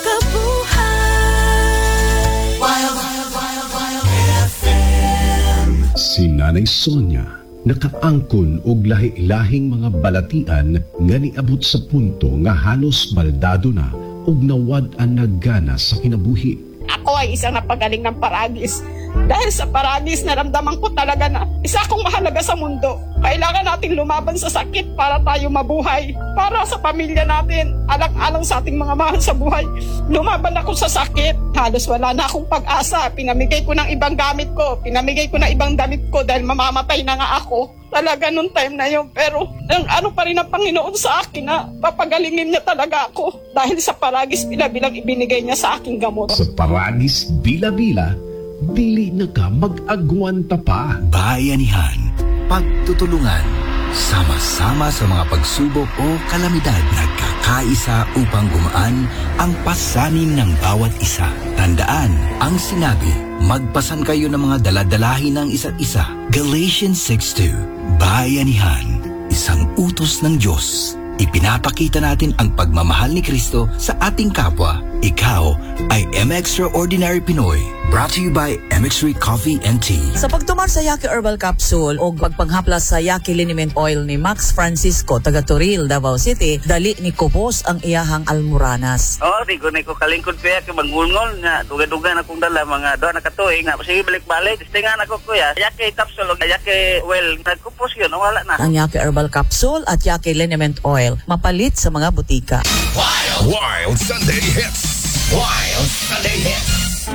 Makabuhay. Wild, wild, wild, wild F M. Nanay Sonia nakaangkon og lahi-lahing mga balatian nga niabot sa punto nga halos baldado na ug nawad-an naggana sa kinabuhi. Ako ay isang napagaling ng paragis. Dahil sa paragis, naramdaman ko talaga na isa akong mahalaga sa mundo. Kailangan nating lumaban sa sakit para tayo mabuhay. Para sa pamilya natin, alang-alang sa ating mga mahal sa buhay. Lumaban ako sa sakit. Halos wala na akong pag-asa. Pinamigay ko ng ibang gamit ko. Pinamigay ko ng ibang damit ko dahil mamamatay na nga ako. Talaga nung time na yun. Pero ang ano pa rin ang Panginoon sa akin na papagalingin niya talaga ako. Dahil sa paragis bila-bilang ibinigay niya sa aking gamot. Sa paragis bila-bila, dili na ka mag-agwanta pa. Bayanihan, pagtutulungan, sama-sama sa mga pagsubok o kalamidad, nagkakaisa upang gumaan ang pasanin ng bawat isa. Tandaan ang sinabi, magpasan kayo ng mga daladalahin ng isa't isa. Galatians six two. Bayanihan, isang utos ng Diyos. Ipinapakita natin ang pagmamahal ni Kristo sa ating kapwa. Ikaw ay M Extraordinary Pinoy. Brought to you by M X three Coffee and Tea. Sa pagtuman sa Yaki Herbal Capsule o pagpanghaplas sa Yaki Liniment Oil ni Max Francisco, taga Toril, Davao City, dali ni Kubos ang iyahang almoranas. Oo, oh, di ko na ko kalingkod kuya, kibangulngol nga, duga-duga na kong dala, mga doon na katuig nga, sige balik-balik, tistingan ako kuya, Yaki Capsule o Yaki Oil, nagkupos yun, wala na. Ang Yaki Herbal Capsule at Yaki Liniment Oil, mapalit sa mga butika. Wild, Wild Sunday Hits! Wild Sunday Hits!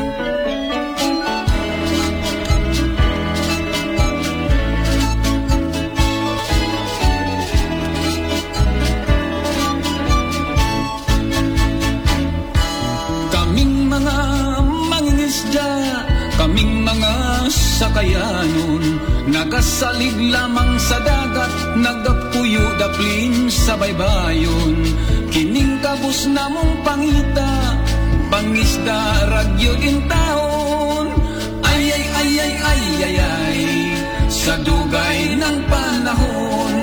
Kaming mga sakayanon, nagasalig lamang sa dagat, nagapuyo daplin sa baybayon. Kining kabus namong pangita, pangisda ragyo din taon. Ay ay ay ay ay ay ay, sa dugay ng panahon.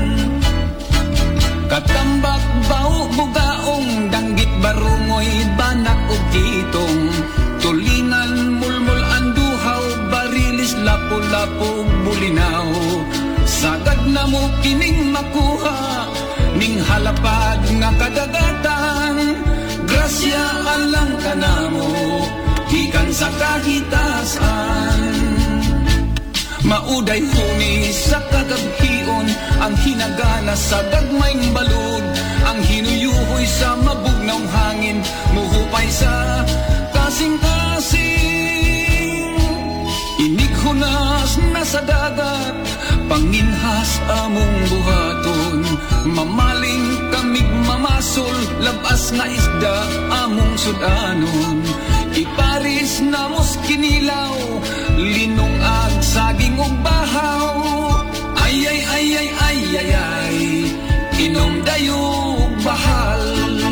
Katambak bao bugaong, danggit barungoy, banak o kitong. Tulingan mulmul anduhaw, barilis lapu-lapu bulinaw. Sagad na mo kining makuha, ning halapad nga kadagatan. Grasya alang ka na mo, hikan sa kahitasan. Mauday huni sa kagabhion, ang hinagana sa gagmayng balod. Ang hinuyuhoy sa mabugnaw hangin, muhupay sa kasing-kasing. Inighunas na sa dagat, panginhas among buhaton. Mamaling kamig mamasol, labas nga isda among sudanon. Iparis na mos kinilaw, linong ag saging ug bahaw. Ay ay ay ay ay ay ay, inom dayog bahal.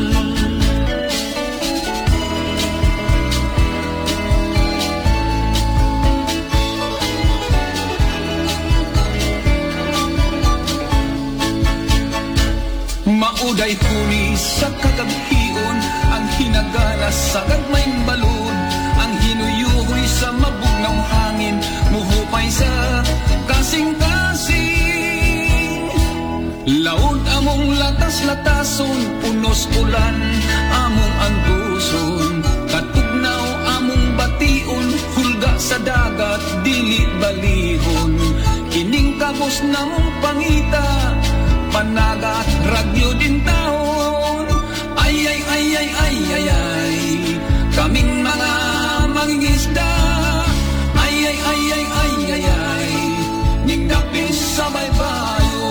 Mauday huni sa kagabhion, ang hinagana sa gagmayng balod. Ang hinuyuhoy sa mabugnaw hangin, muhupay sa kasing-kasing. Laod among latas-latason, punos ulan among angguson. Katugnaw among bation, hulga sa dagat, dili balihon. Kining kabos namong pangita, panagat ragyo din taon. Ay ay ay ay ay ay ay, kaming mga mangingisda. Ay ay ay ay ay ay ay, ningdapin sa baybayo.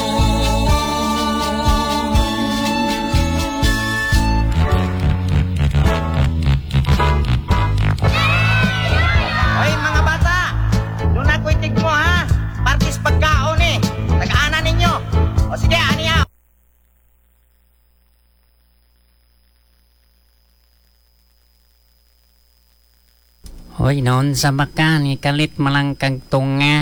Hoy mga bata, doon na ko'y tig mo ha. Partis pagkaon eh, nag-aana ninyo. O sige, aniya. Hoy, noon sa baka, ni kalit malang kag tunga.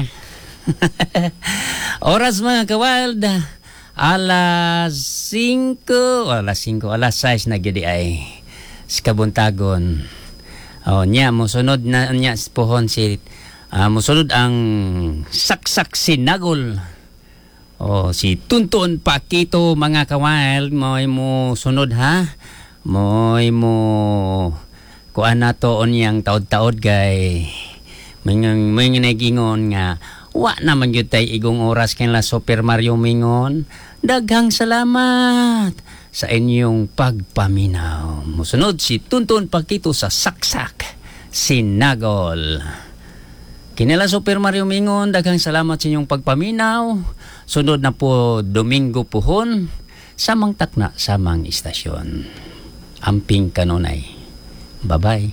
Oras mga kawild, alas singko, alas singko, alas sais na gidi ay sa kabuntagon. O, niya, musunod na niya pohon si Uh, musunod ang Saksak Sinagol. O si Tuntun Pakito mga kawild, mo'y mo sunod ha. Mo'y mo kuan na to onyang taod-taod gay. May may nagingon nga wa naman gyud tay igong oras kanila Super Mario Mingon. Daghang salamat sa inyong pagpaminaw. Musunod si Tuntun Pakito sa Saksak Sinagol. Kinala Super Mario Mingon, daghang salamat sa inyong pagpaminaw. Sunod na po Domingo Puhon, samang takna, samang istasyon. Amping kanunay. Bye-bye.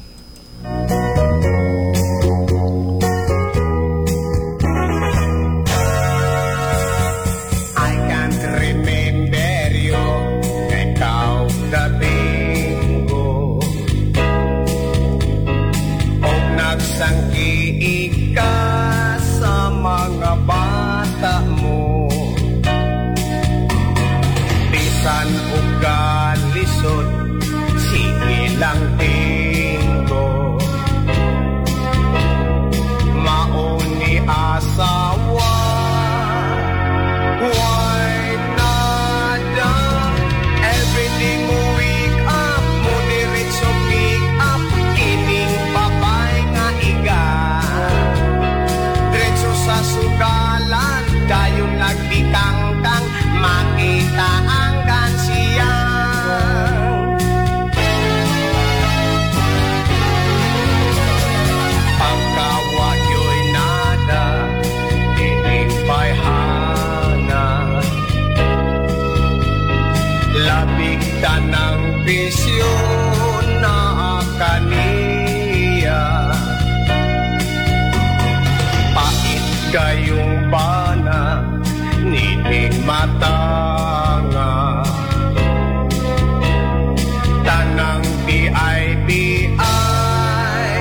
I can't remember you, ikaw Domingo. Og nagsangkiig ka sa mga bata mo, bisan og galisod, sige lang tinggo. Mauni asawa, why nada? Everything mo wake up, mo diretso pick up, kining babay nga iga. Diretso sa sugalan, dayon nagbikangkang, makita ang gansiya. Pagkawa yo'y nada, dinig bayhana. Labig tanang bisyo na kaniya. Pait kayong bana, nining matanga. Tanang B I B I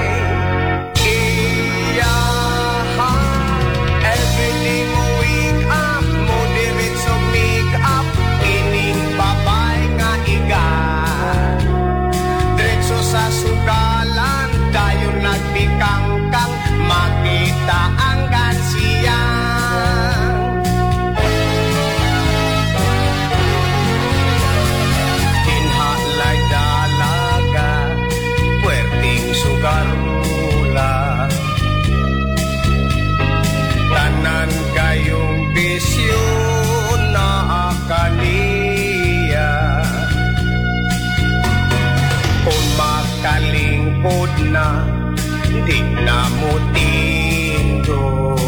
iyaha. Everything wake up, mo diretso make up, ining babay nga iga. Diretso sa sugalan, dayon nagbikangkang, makita ang gansiya. Kinhalay dalaga, puwerting sugarula. Tanan kayong bisyo na kaniya. Kung makalingkod na, di na mo tindo.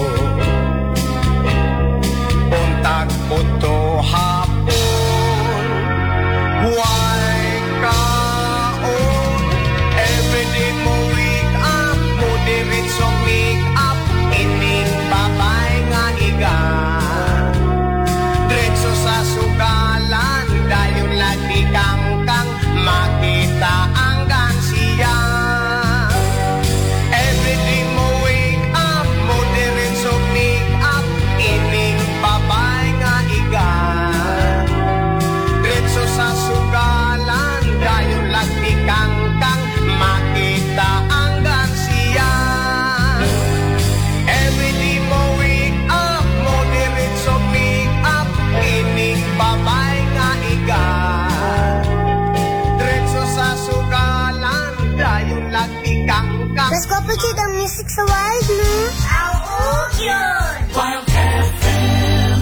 Kung tagputo hapon, why kaon? Everyday mo wake up, mo diretso make up, ining babay nga iga. Diretso sa sugalan, dayon nagbikangkang, makita ang gansiya. Everyday mo wake up, mo diretso make up, ining babay nga iga. Diretso sa sugalan, dayon nagbikangkang, makita ang gansiya. Everyday mo wake up, mo diretso make up, ining babay nga iga. Diretso sa sugalan, dayon nagbikangkang. Let's go put the music sa wild, no? Au, yun! Wild F M.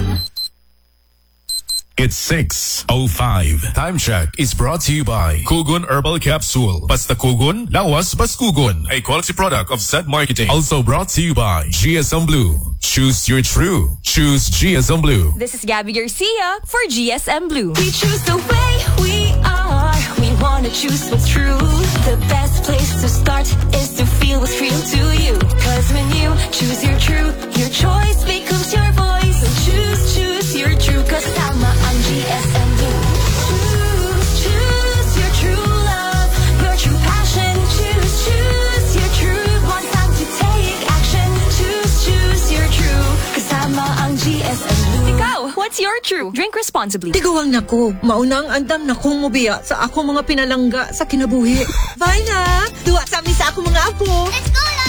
It's six oh five. Time check is brought to you by Kugon Herbal Capsule. Basta Kugon, lawas bas Kugon. A quality product of Zed Marketing. Also brought to you by G S M Blue. Choose your true. Choose G S M Blue. This is Gabby Garcia for G S M Blue. We choose the way we are. We wanna choose what's true. The best place to start is to feel what's real to you. Cause when you choose your true, your choice becomes your voice. So choose, choose your true. Cause tama ang G S M Blue. Choose, choose your true love. Your true passion. Choose, choose your true. One time to take action. Choose, choose your true. Cause tama ang G S M Blue. Ikaw, what's your true? Drink responsibly. Tiguang nako, maunang andam na kong mubiya sa ako mga pinalangga sa kinabuhi. Bye na! Duwa sa amin sa ako mga apo! Let's go, Lola!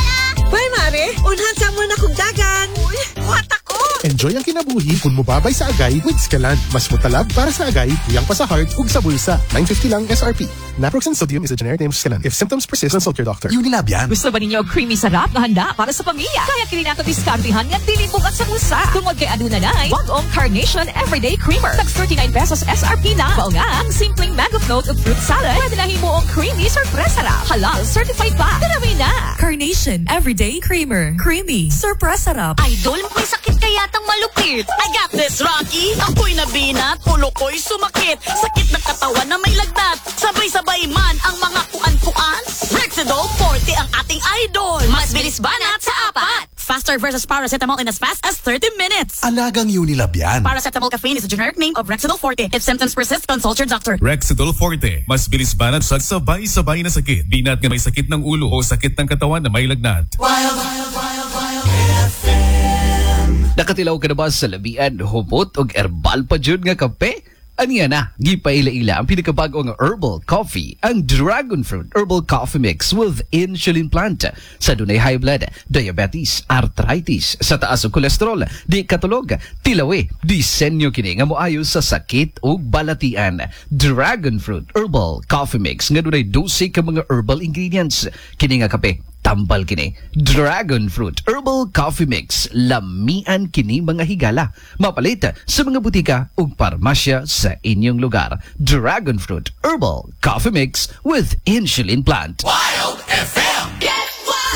Hoy, Mare, unhan sa mo na kong dagan. Uy, what ako? Enjoy ang kinabuhi kung mubabay sa agay with Scalan. Mas mutalab para sa agay, tuyang pa sa heart ug sa bulsa. nine fifty lang S R P. Naproxen sodium is a generic name of Scalan. If symptoms persist, consult your doctor. Unilab yan. Gusto ba ninyo creamy sarap na handa para sa pamilya? Kaya kini nato diskartihan nga dili bugat sa bulsa. Tungod kay aduna nay Bagong Carnation Everyday Creamer. Tag thirty-nine pesos S R P na. Mao nga ang simpleng mango float of fruit salad. Pwede na himo ang creamy surpresa sarap. Halal certified pa. Dalawi na. Carnation Everyday Creamer. Creamy. Surpresa sarap. Idol, may sakit kaya tang malupit. I got this, Rocky. Ako'y nabinat, ulo ko'y sumakit. Sakit ng katawan na may lagnat. Sabay-sabay man ang mga kuan-kuan. Rexidol forty ang ating idol. Mas bilis banat sa apat. Faster versus paracetamol in as fast as thirty minutes. Alagang Unilab yan. Paracetamol caffeine is a generic name of Rexidol forty. If symptoms persist, consult your doctor. Rexidol forty. Mas bilis banat sa sabay-sabay na sakit. Binat nga may sakit ng ulo o sakit ng katawan na may lagnat. Wild, wild, wild, wild F M. Nakatilaw ka na ba sa labian, humot o herbal pa dyan nga kape? Aniya na, gipaila-ila ang pinakabago nga herbal coffee, ang Dragon Fruit Herbal Coffee Mix with insulin plant. Sa dunay high blood, diabetes, arthritis, sa taas o kolesterol, di katulog, tilawi, disenyo kini nga moayo sa sakit o balatian. Dragon Fruit Herbal Coffee Mix nga dunay dose ka mga herbal ingredients. Kini nga kape, tambal kini. Dragon Fruit Herbal Coffee Mix. Lamian kini mga higala. Mapalit sa mga butika ug parmasya sa inyong lugar. Dragon Fruit Herbal Coffee Mix with insulin plant. Wild F M. Get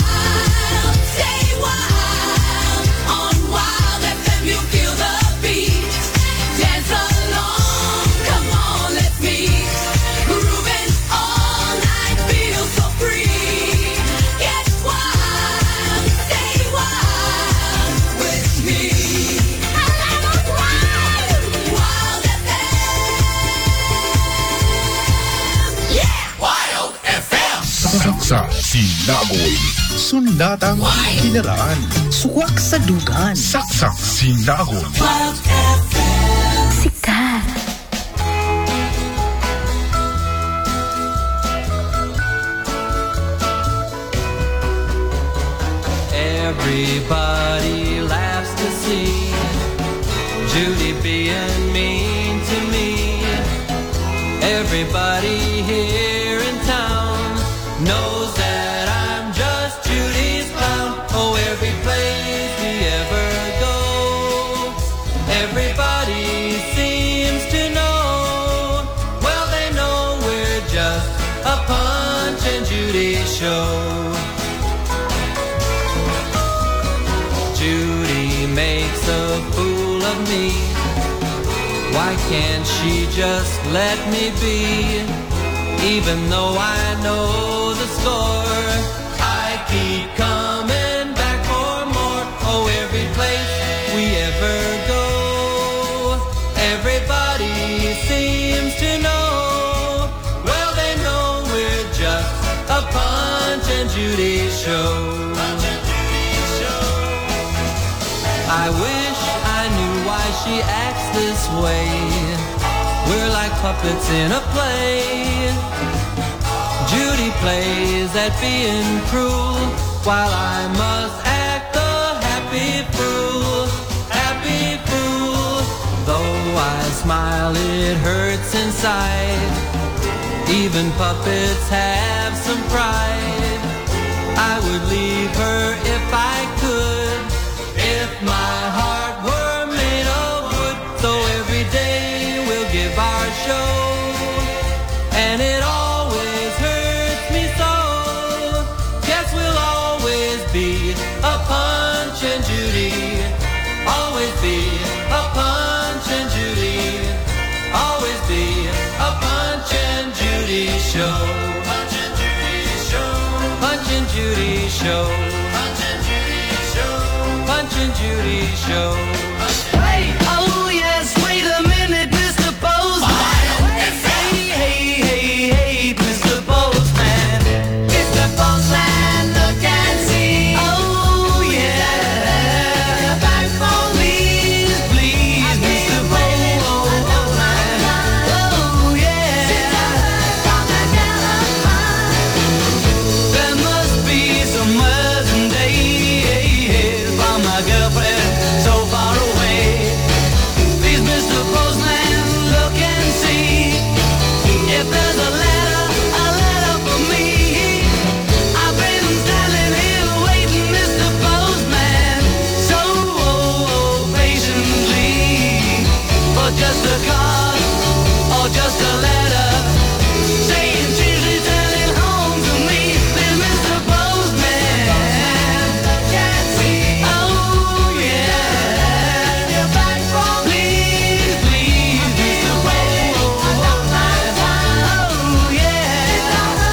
wild, stay wild. On Wild F M you feel the beat. Dance along, come on, let's meet. Grooving all night, feel so free. Get wild, stay wild with me. Wild F M. Yeah! Wild F M. Saksa, sinagoy, sundatang kinaraan, suwak sa dugan. saksak, sinagoy. Wild F M. Sikat. Everybody laughs to see Judy being mean to me. Everybody here in town knows that I'm just Judy's clown. Oh, every place we ever go, everybody seems to know. Well, they know we're just a Punch and Judy show. Judy makes a fool of me. Why can't she just let me be? Even though I know the score, I keep coming back for more. Oh, every place we ever go, everybody seems to know. Well, they know we're just a Punch and Judy show. Punch and Judy show. I wish I knew why she acts this way. We're like puppets in a play. Judy plays at being cruel, while I must act the happy fool. Happy fool. Though I smile, it hurts inside. Even puppets have some pride. I would leave her if I could, if my heart were made of wood. So every day we'll give our show, and it always hurts me so. Guess we'll always be a Punch and Judy. Always be a Punch and Judy. Always be a Punch and Judy show. Punch and Judy show. Punch and Judy show. Punch and Judy show. Punch and Judy show. Hey, oh yes, wait a minute, Mister Postman. Hey, hey, hey, hey, Mister Postman. Mister Postman, look and see. Oh yeah, back for please, please, Mister Postman. Oh yeah. There must be some words and days my girlfriend so far away. Please, Mister Postman, look and see if there's a letter, a letter for me. I've been standing here waiting, Mister Postman, so patiently, for just a card or just a letter saying she's returning home to me. Then Mister Postman, can't see. Oh yeah, you're back from please, please, Mister Postman. Oh yeah,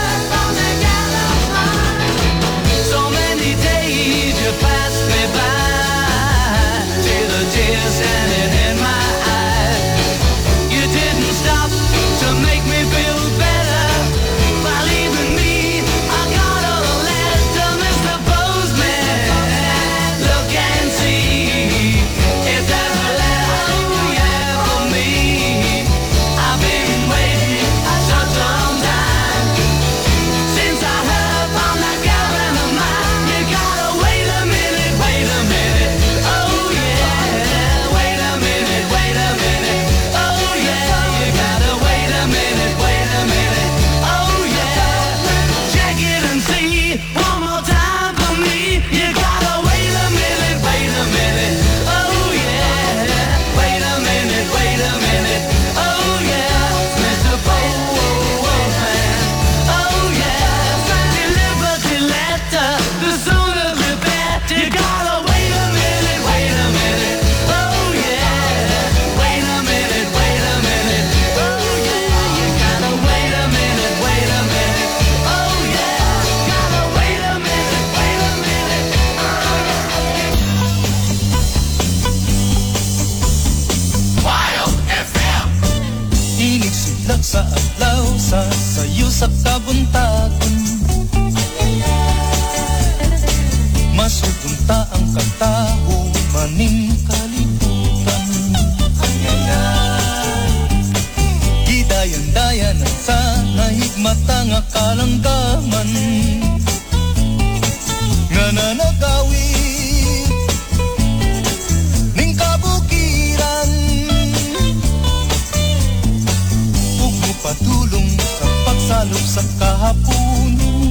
so many days you passed me by, see the tears standing in my eyes. You didn't stop to make me feel better by leaving me. I got a letter, Mister Postman. Look and see if there's a letter, oh yeah, for me. I've been waiting such a long time since I heard from that girlfriend of mine. You gotta wait a minute, wait a minute, oh yeah, wait a minute, wait a minute, oh yeah, you gotta wait a minute, wait a minute, oh yeah, check it and see one more time for me. You gotta wait a minute, wait a minute, oh yeah, wait a minute, wait a minute, oh yeah, Mister Postman, oh yeah, deliver the letter, the sooner the better. You gotta wait a minute, wait a minute, oh yeah, wait a minute, wait a minute, oh yeah, you gotta wait a minute, wait a minute, oh yeah, gotta wait a minute, wait a minute. Wild F M. Inig sa adlaw sa sayo sa kabuntagon. Masupunta ang kataho maning kalibutan. Gidayan-dayan ang sa nahigmata nga kalanggaman nga nanagawi ning kabukiran. Ug mupatulong sa pagsalop sa kahapon,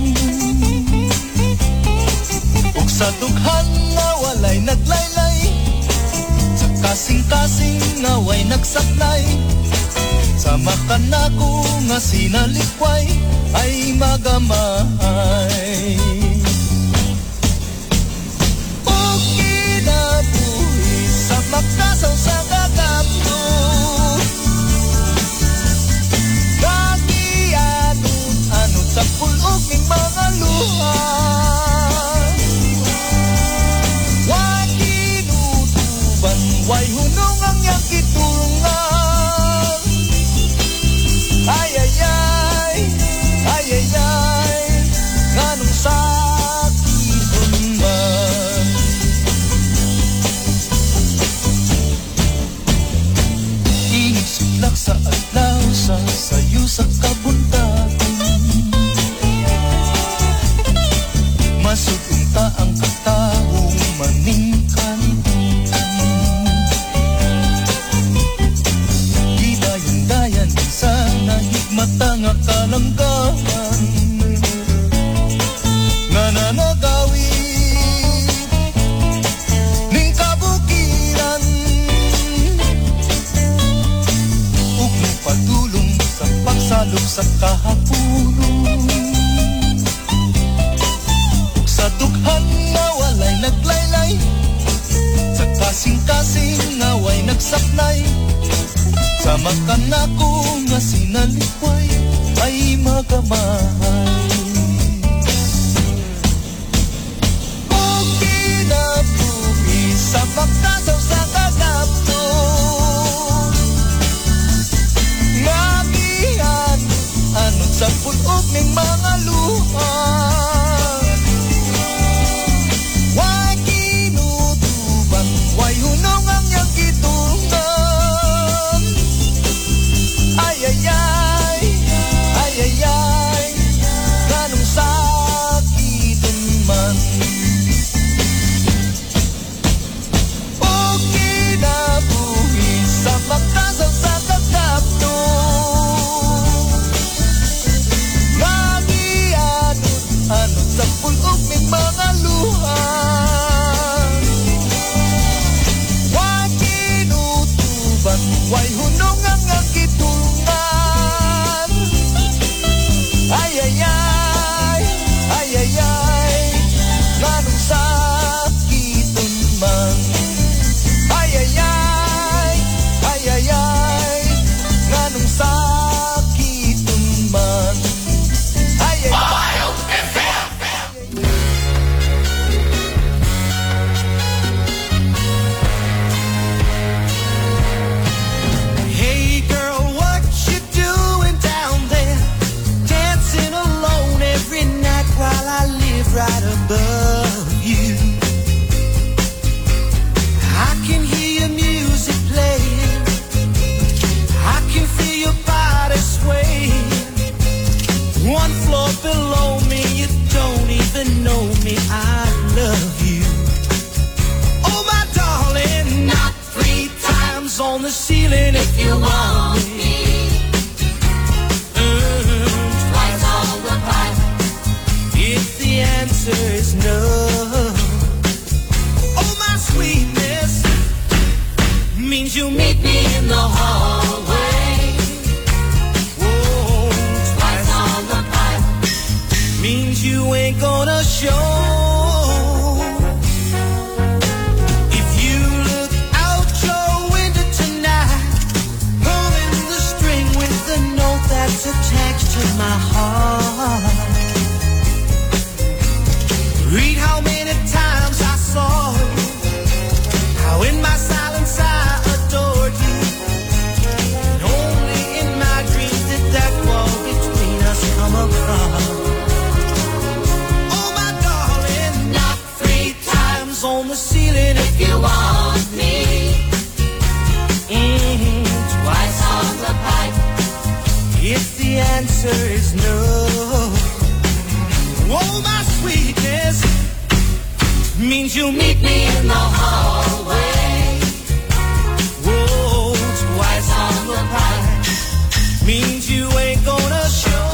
ug sa dughan nga walay naglaylay, sa kasing-kasing nga way nagsaklay. Sama ka nako nga sinalikway ay magamay. Ug kinabuhi sa makasaw sa gagapto, kagianod-anod sa pulog ning mga luha. Way kinutuban, way hunong ang iyang kitulungan. Ay ay ay, ay ay ay, nganong sakihon man. Inig sa adlaw sa sayo sa kabuntagon. Masutunta ang katawong maning kalibutan. Gidayan-dayan sa nahigmata nga kalanggaman nga nanagawi ning kabukiran. Ug mupatulong sa pagsalop sa kahapunon, ug sa dughan nga walay naglaylay, sa kasing-kasing nga way nagsaknay. Sama ka nako nga sinalikway ay magamay. Ug kinabuhi sa pagkasaw sa kagapto, nga gianod sa pulog ning mga luha. Way kinutuban, way hunong ang iyang kitulungan. Ay ay ay, ay ay ay, on the ceiling if you want me. Mm, twice on the pipe. If the answer is no, oh my sweetness means you meet me in the hallway. Whoa, twice on the pipe means you ain't gonna show. If you look out your window tonight, pulling the string with the note that's attached to my heart. Read how many times I saw you, how in my silence I adored you, and only in my dreams did that wall between us come apart. Oh my darling, knock three times on the ceiling if you want me. Mm-hmm. Twice on the pipe if the answer is no. Oh my sweetness means you meet me in the hallway. Whoa, twice on the pipe means you ain't gonna show.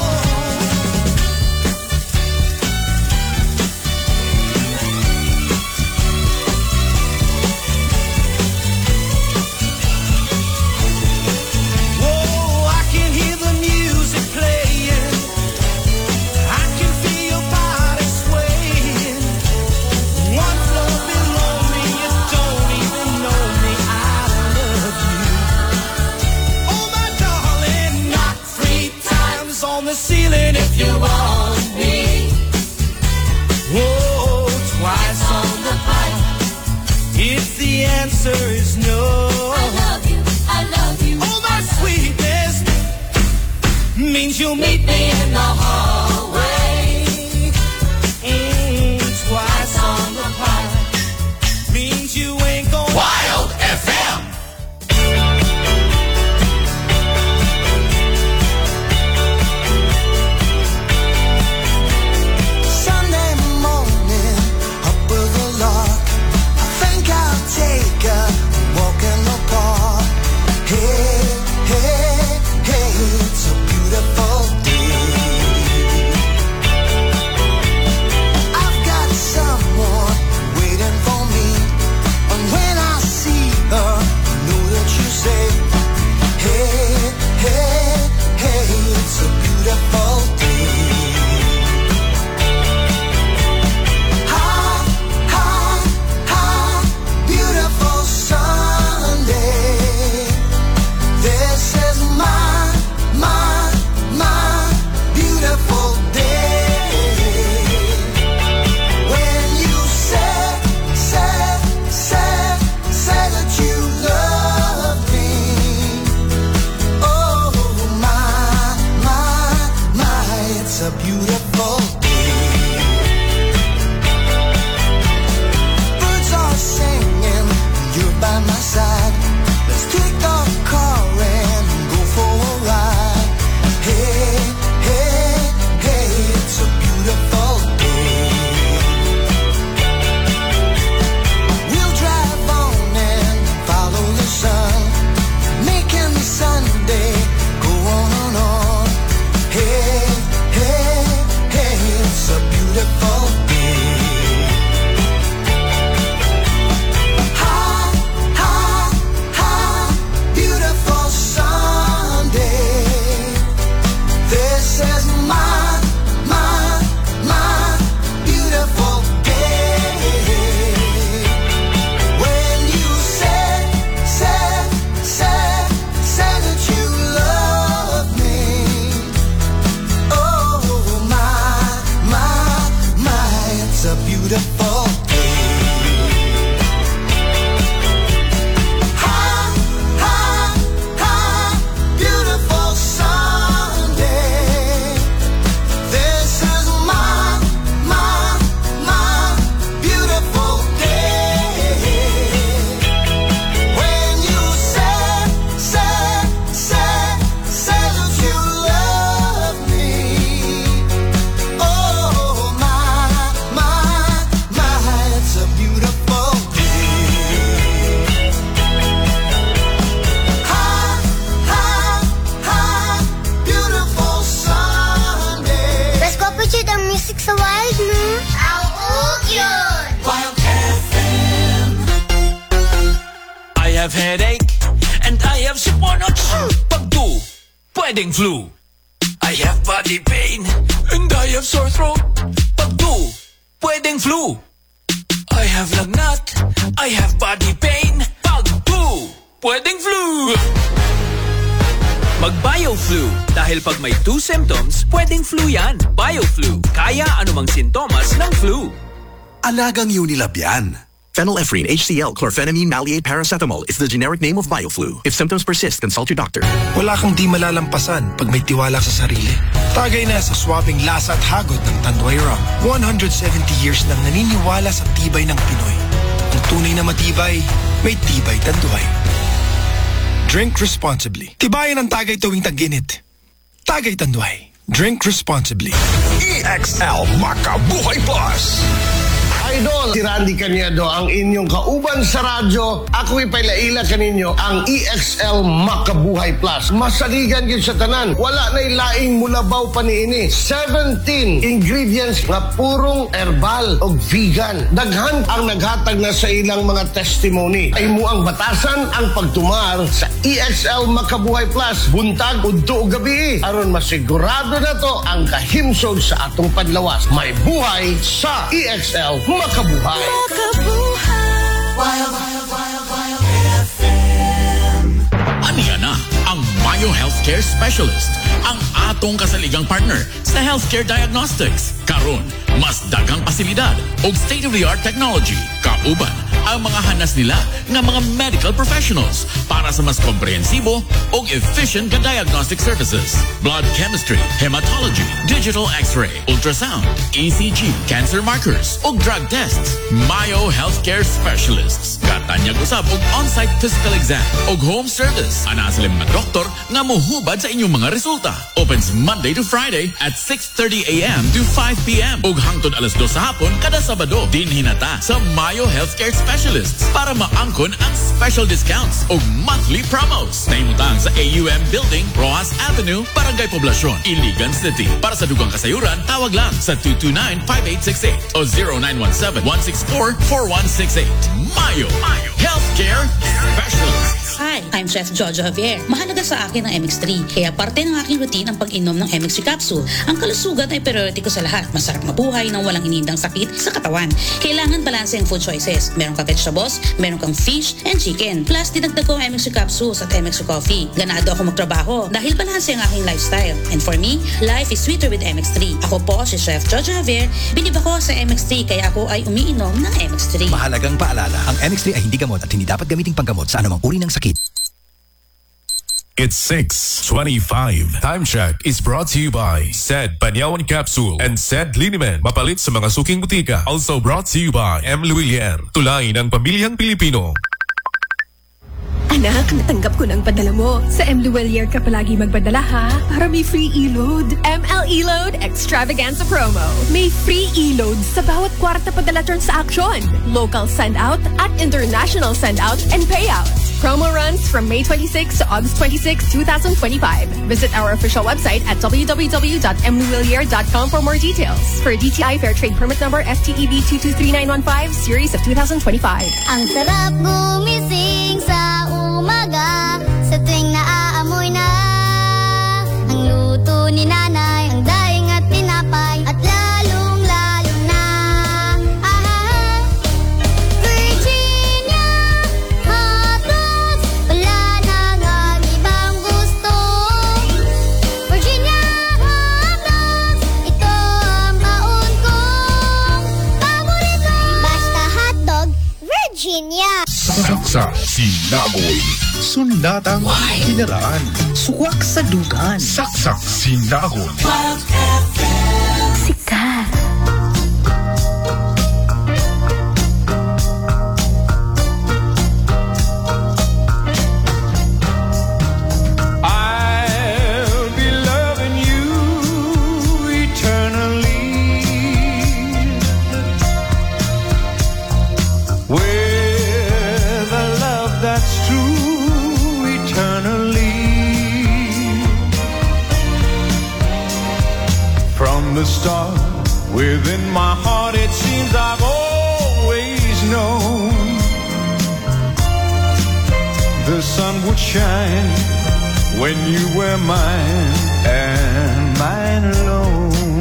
Whoa, I can hear the music playing, I can feel your body swaying. One floor below me, you don't even know me. I love you. Oh my darling, knock three times on the ceiling if you want me. Whoa, twice on the pipe if the answer is no. I love you, I love you. Oh my sweetness means you'll meet me in the hallway. Mm, twice on the pipe means you ain't gonna. Wild F M. Sunday morning, up with the lark. I think I'll take a walk in the park. Hey, hey, hey, it's a beautiful day. have headache, and I have siponoch. Pag two, pwedeng flu. I have body pain, and I have sore throat. Pag two, pwedeng flu. I have lagnat, I have body pain. Pag two, pwedeng flu. Mag-BioFlu. Dahil pag may two symptoms, pwedeng flu yan. BioFlu. Kaya anumang sintomas ng flu. Alagang Unilab yan. Phenylephrine, H C L, chlorphenamine, maleate, paracetamol is the generic name of BioFlu. If symptoms persist, consult your doctor. Wala kang di malalampasan pag may tiwala sa sarili. Tagay na sa swabing lasa at hagod ng Tanduay Rum. one hundred seventy years nang naniniwala sa tibay ng Pinoy. Ang tunay na matibay, may tibay Tanduay. Drink responsibly. Tibayan ang Tagay tuwing tag-init. Tagay Tanduay. Drink responsibly. E X L Makabuhay Plus. Idol, si Randy Caniedo ang inyong kauban sa radyo. Ako'y pailaila kaninyo ang E X L Makabuhay Plus. Masaligan yun sa tanan. Wala na'y laing mulabaw pa niini. seventeen ingredients na purong herbal o vegan. Daghan ang naghatag na sa ilang mga testimony. Ay mo ang batasan ang pagtumar sa E X L Makabuhay Plus. Buntag, udto o gabi. Aron masigurado na to ang kahimsog sa atong padlawas. May buhay sa E X L Makabuhay. Makabuhay. Wild, wild, wild, wild F M. Aniya na ang Mayo Healthcare Specialist, ang atong kasaligang partner sa healthcare diagnostics. Karon, mas daghang pasilidad o state-of-the-art technology. Kauban ang mga hanas nila ng mga medical professionals para sa mas komprehensibo o efficient ka diagnostic services. Blood chemistry, hematology, digital x-ray, ultrasound, E C G, cancer markers o drug tests. Mayo Healthcare Specialists. Katanyag usab og on-site physical exam o home service. Ana sila mga doktor nga muhubad sa inyong mga resulta. Opens Monday to Friday at six thirty a m to five p m ug hangtod alas dos sa hapon kada Sabado. Dinhinata sa Mayo Healthcare Specialists para maangkon ang special discounts o monthly promos. Naimutang sa A U M Building, Rojas Avenue, Barangay Poblacion, Iligan City. Para sa dugang kasayuran, tawag lang sa two two nine, five eight six eight o zero nine one seven, one six four, four one six eight. Mayo, Mayo Healthcare Specialists. Hi, I'm Chef Jojo Javier. Mahalaga sa akin ang M X three, kaya parte ng aking routine ang pag-inom ng M X three capsule. Ang kalusugan ay priority ko sa lahat. Masarap mabuhay nang walang inindang sakit sa katawan. Kailangan balanse ang food choices. Meron kang vegetables, meron kang fish and chicken. Plus, dinagdag ko ang M X three capsules at M X three coffee. Ganado ako magtrabaho dahil balanse ang aking lifestyle. And for me, life is sweeter with M X three. Ako po si Chef Jojo Javier. Bilib ako sa M X three kaya ako ay umiinom ng M X three. Mahalagang paalala, ang M X three ay hindi gamot at hindi dapat gamiting panggamot sa anumang uri ng sakit. It's six twenty-five. Time check is brought to you by Sed Banyawan Capsule and Sed Linimen. Mapalit sa mga suking butika. Also brought to you by M. Luilier. Tulay ng pamilyang Pilipino. Anak, natanggap ko ng padala mo. Sa M. Luilier ka palagi magpadala ha, para may free e-load. M L E-Load Extravaganza Promo. May free e-load sa bawat kwarta padala transaction. Local send-out at international send-out and payout. Promo runs from May twenty-sixth to August twenty-sixth, twenty twenty-five. Visit our official website at w w w dot m luilier dot com for more details. For D T I Fair Trade Permit Number F T E B two two three nine one five, Series of twenty twenty-five. Ang sarap gumising sa umaga sa tuwing naaamoy na ang luto ni nanay, ang daing at tinapay at lalong-lalo na ah, Virginia hotdogs, wala nang ang ibang gusto. Virginia hotdogs, ito ang baon kong paborito. Basta hotdog, Virginia. Saksa sinagoy, sundatang kinaraan, suwak sa dugan. Saksak sinagoy. Wild F M. Sikat. I'll be loving you eternally. With a love that's true eternally. From the start, within my heart, it seems I've always known sun would shine when you were mine and mine alone.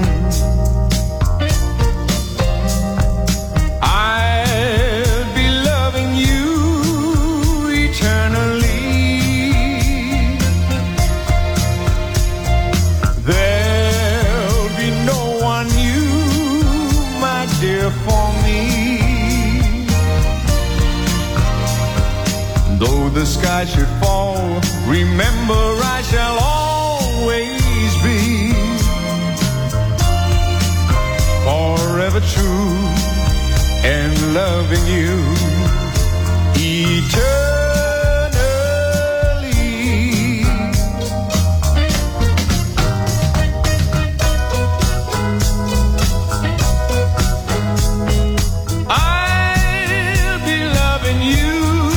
I'll be loving you eternally. There'll be no one you, my dear, for me. Though the sky should fall, remember I shall always be forever true and loving you eternally. I'll be loving you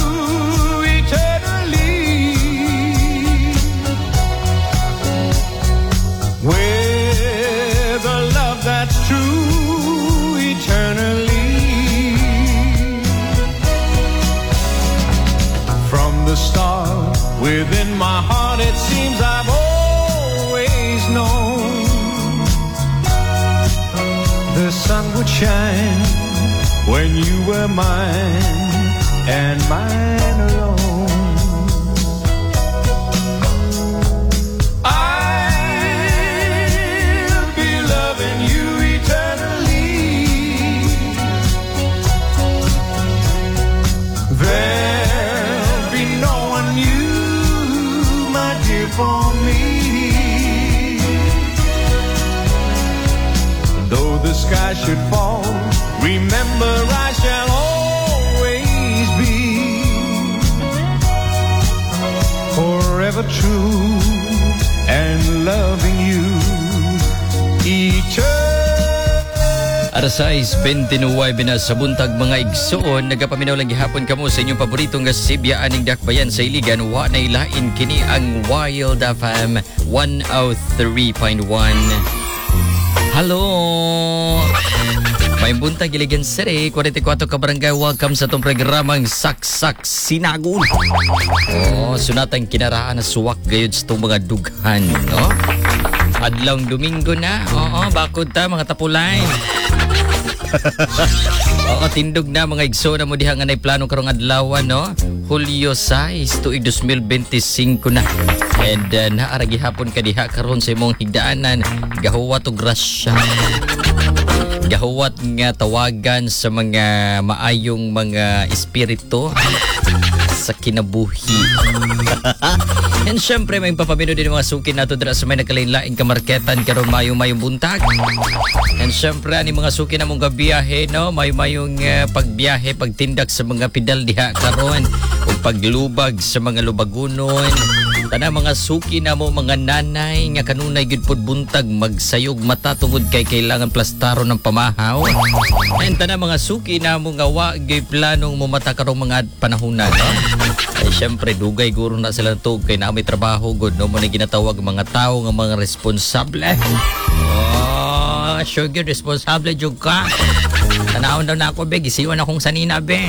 with a love that's true eternally. From the start, within my heart, it seems I've always known the sun would shine when you were mine and mine alone. For me, though the sky should fall, remember I shall always be forever true and loving you eternally. Arasais twenty-nine na sa buntag mga igsoon, nagapaminaw lang gihapon kamo sa inyong paboritong nga Sibya aning dakbayan sa Iligan. Wa na ilain kini ang Wild F M one oh three point one. Hello! May buntag Iligan City, forty-four ka barangay. Welcome sa itong programang Saksak Sinagun. Oh, sunatang kinaraan na suwak gayod sa itong mga dughan, no? Adlawng Domingo na. Oo, bakod ta mga tapulay. Oo, tindog na mga igso na mo diha nga nay plano karong adlaw, no? Hulyo six tuig twenty twenty-five na. And uh, naara gihapon ka diha karon sa imong higdaanan, gahuwat og grasya. Gahuwat nga tawagan sa mga maayong mga espiritu sa kinabuhi. And syempre may papamino din mga suki nato dira sa may nagkalain-laing kamarketan karon mayo-mayong buntag. And syempre ani mga suki na mong gabiyahe, no, mayo-mayong uh, pagbiyahe, pagtindak sa mga pidal diha karon ug paglubag sa mga lubagunon. Tana mga suki na mo mga nanay nga kanunay gid pod buntag magsayog mata tungod kay kailangan plastaro ng pamahaw. And tana mga suki na mo nga wa gyud planong mo mata karong mga panahonan, no? Ay syempre dugay guro na sila tug kay na may trabaho gud, no, mo ni ginatawag mga tao nga mga responsable. Oh, sure gyud responsable jud ka. Tanawon daw na ako be, gisiwan akong sanina be.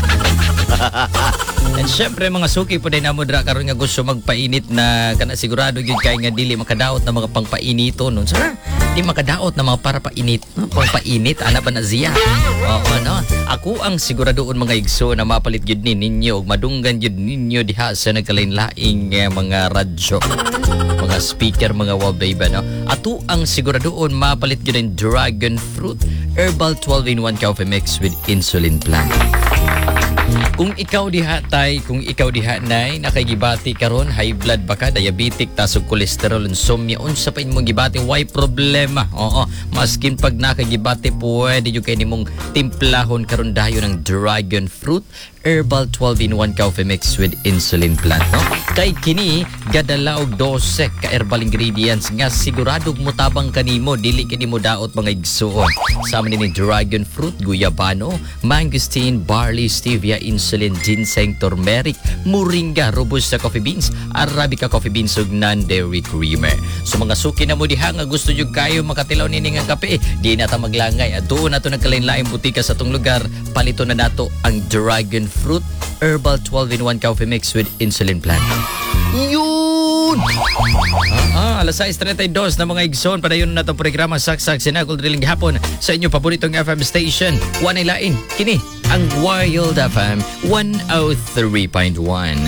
And syempre mga suki po din na mo dra karon nga gusto magpainit na kana sigurado gyud kay nga dili makadaot na mga pangpainito nun. Sir, di makadaot na mga para painit, no? Pangpainit ana ba na siya? Oo, no. Ako ang siguradoon mga igso na mapalit gyud ni ninyo ug madunggan gyud ninyo diha sa nagkalain-laing uh, mga radyo, mga speaker, mga wallpaper, no. Ato ang siguradoon mapalit gyud ang dragon fruit herbal twelve in one coffee mix with insulin plant. Kung ikaw diha tay, kung ikaw diha nay nakagibati karon, high blood ba ka, diabetic, tasog cholesterol, insomnia, unsa pa imong gibati, why problema? Oo, maskin pag nakagibati pwede jud kay nimong timplahon karon dayon ng dragon fruit herbal twelve in one coffee mix with insulin plant, no? Kay kini gadala og twelve ka herbal ingredients nga siguradog motabang kanimo, dili kini mo daot mga igsuon. Sama ni dragon fruit, guyabano, mangosteen, barley, stevia, insulin, ginseng, turmeric, moringa, robusta coffee beans, arabica coffee beans ug non-dairy creamer. So mga suki na mo diha nga gusto jud kayo makatilaw nini nga kape, di na ta maglangay. Adto na to nagkalain-laing butika sa tong lugar, palito na nato ang dragon fruit Herbal twelve in one coffee mix with insulin plant. Yun! Ah, ah, alas sais thirty-two na mga igsoon para yun na itong programa Saksak Sinagol Drilling Hapon sa inyo paboritong F M station. One ilain, kini ang Wild F M one oh three point one.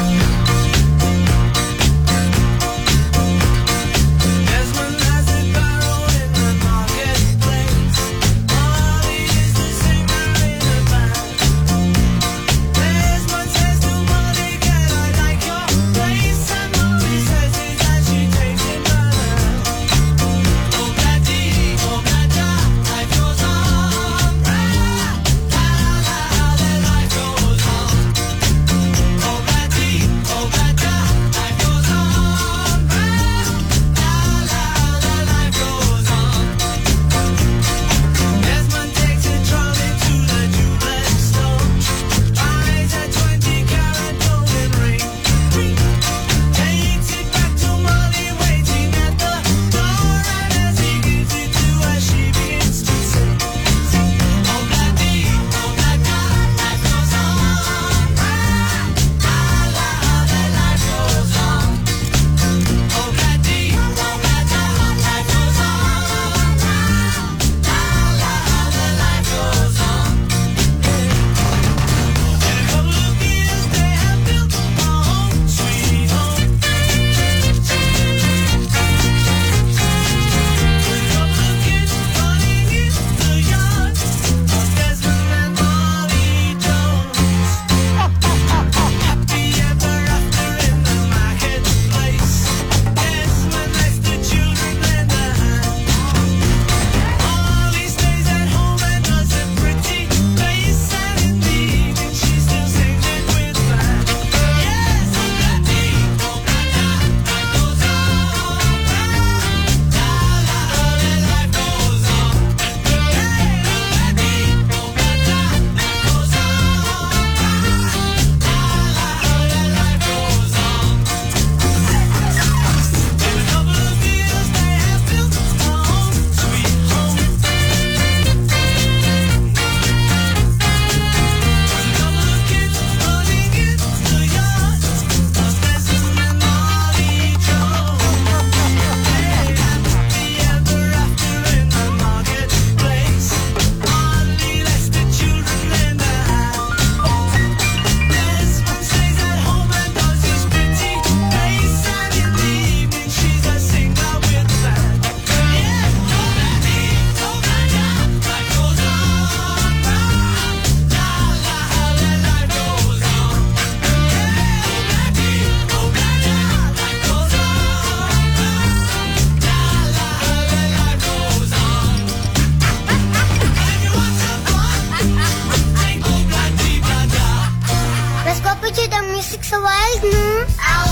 sa wild, no? Ang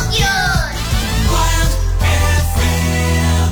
yun! Wild F M.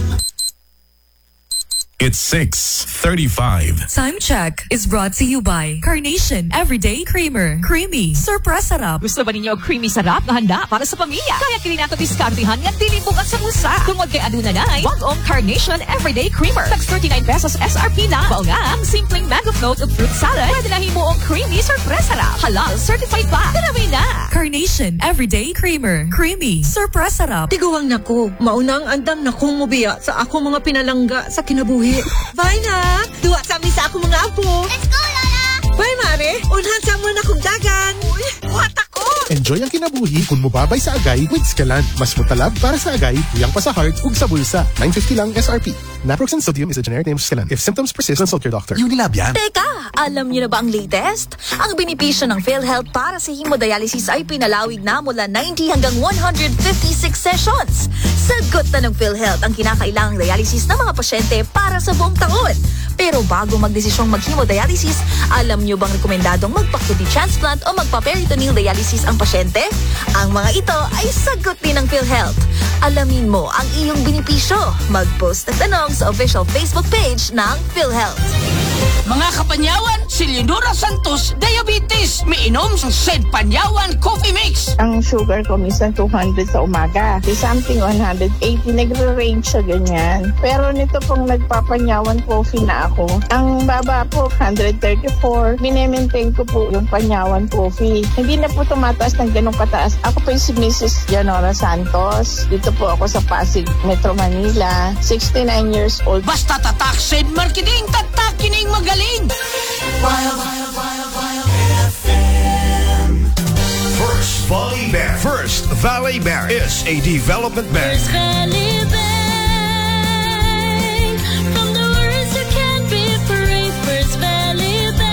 It's six thirty-five. Time check is brought to you by Carnation Everyday Creamer. Creamy, surprise sarap. Gusto ba ninyo creamy sarap na handa para sa pamilya? Kaya kini nato diskartihan nga dili bugat sa bulsa. Tungod kay aduna nay, Bagong Carnation Everyday Creamer. Tag thirty-nine pesos S R P na. Mao nga ang simpleng mango float of fruit salad. Pwede na himuong creamy surprise sarap. Halal certified pa. Tanawin na. Carnation Everyday Creamer. Creamy, surprise sarap. Tiguang nako, maunang andam na kong mubiya sa ako mga pinalangga sa kinabuhi. Bye na! Duwa sa amin sa ako mga apo. Let's go, Lola! Bye, Mare! Unhan sa mo na kong dagan. Uy, buhat ako! Enjoy ang kinabuhi kung mubabay sa agay with Scalan. Mas mutalab para sa agay, tuyang pa sa heart, ug sa bulsa. nine fifty lang S R P. Naproxen sodium is a generic name of Scalan. If symptoms persist, consult your doctor. Unilab yan. Teka, alam niyo na ba ang latest? Ang benepisyo ng PhilHealth para sa hemodialysis ay pinalawig na mula ninety hanggang one hundred fifty-six sessions. Sagot na ng PhilHealth ang kinakailangang dialysis ng mga pasyente para sa buong taon. Pero bago magdesisyong mag-hemodialysis, alam niyo bang rekomendadong magpa-kidney transplant o magpa-peritoneal dialysis ang pasyente? Ang mga ito ay sagot din ng PhilHealth. Alamin mo ang iyong benepisyo. Mag-post at tanong sa official Facebook page ng PhilHealth. Mga kapanyawan, si Leonora Santos, diabetes. Miinom sa Sed Panyawan Coffee Mix. Ang sugar ko minsan two hundred sa umaga. Di something one eighty, nagre-range siya ganyan. Pero nito pong nagpapanyawan coffee na ako, ang baba po one thirty-four. Minemaintain ko po yung panyawan coffee. Hindi na po tumataas ng ganong kataas. Ako po yung si Missus Leonora Santos. Dito po ako sa Pasig, Metro Manila. sixty-nine years old. Basta tatak Sed Marketing, tatak kining magaling. Wild, wild, wild, wild F M. First Valley Bank. First Valley Bank is a development bank. First Valley Bank. From the words that can't be free. First Valley Bank.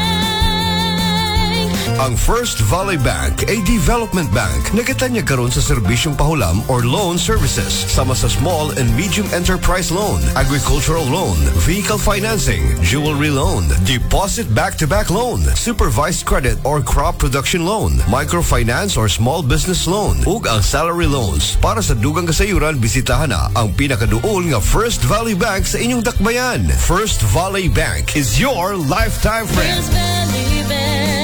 Ang First Valley Bank ay development bank na kita niya karon sa serbisyong pahulam or loan services sama sa small and medium enterprise loan, agricultural loan, vehicle financing, jewelry loan, deposit back-to-back loan, supervised credit or crop production loan, microfinance or small business loan, ug ang salary loans. Para sa dugang kasayuran, bisitahan na ang pinakaduol nga First Valley Bank sa inyong dakbayan. First Valley Bank is your lifetime friend. First Valley Bank.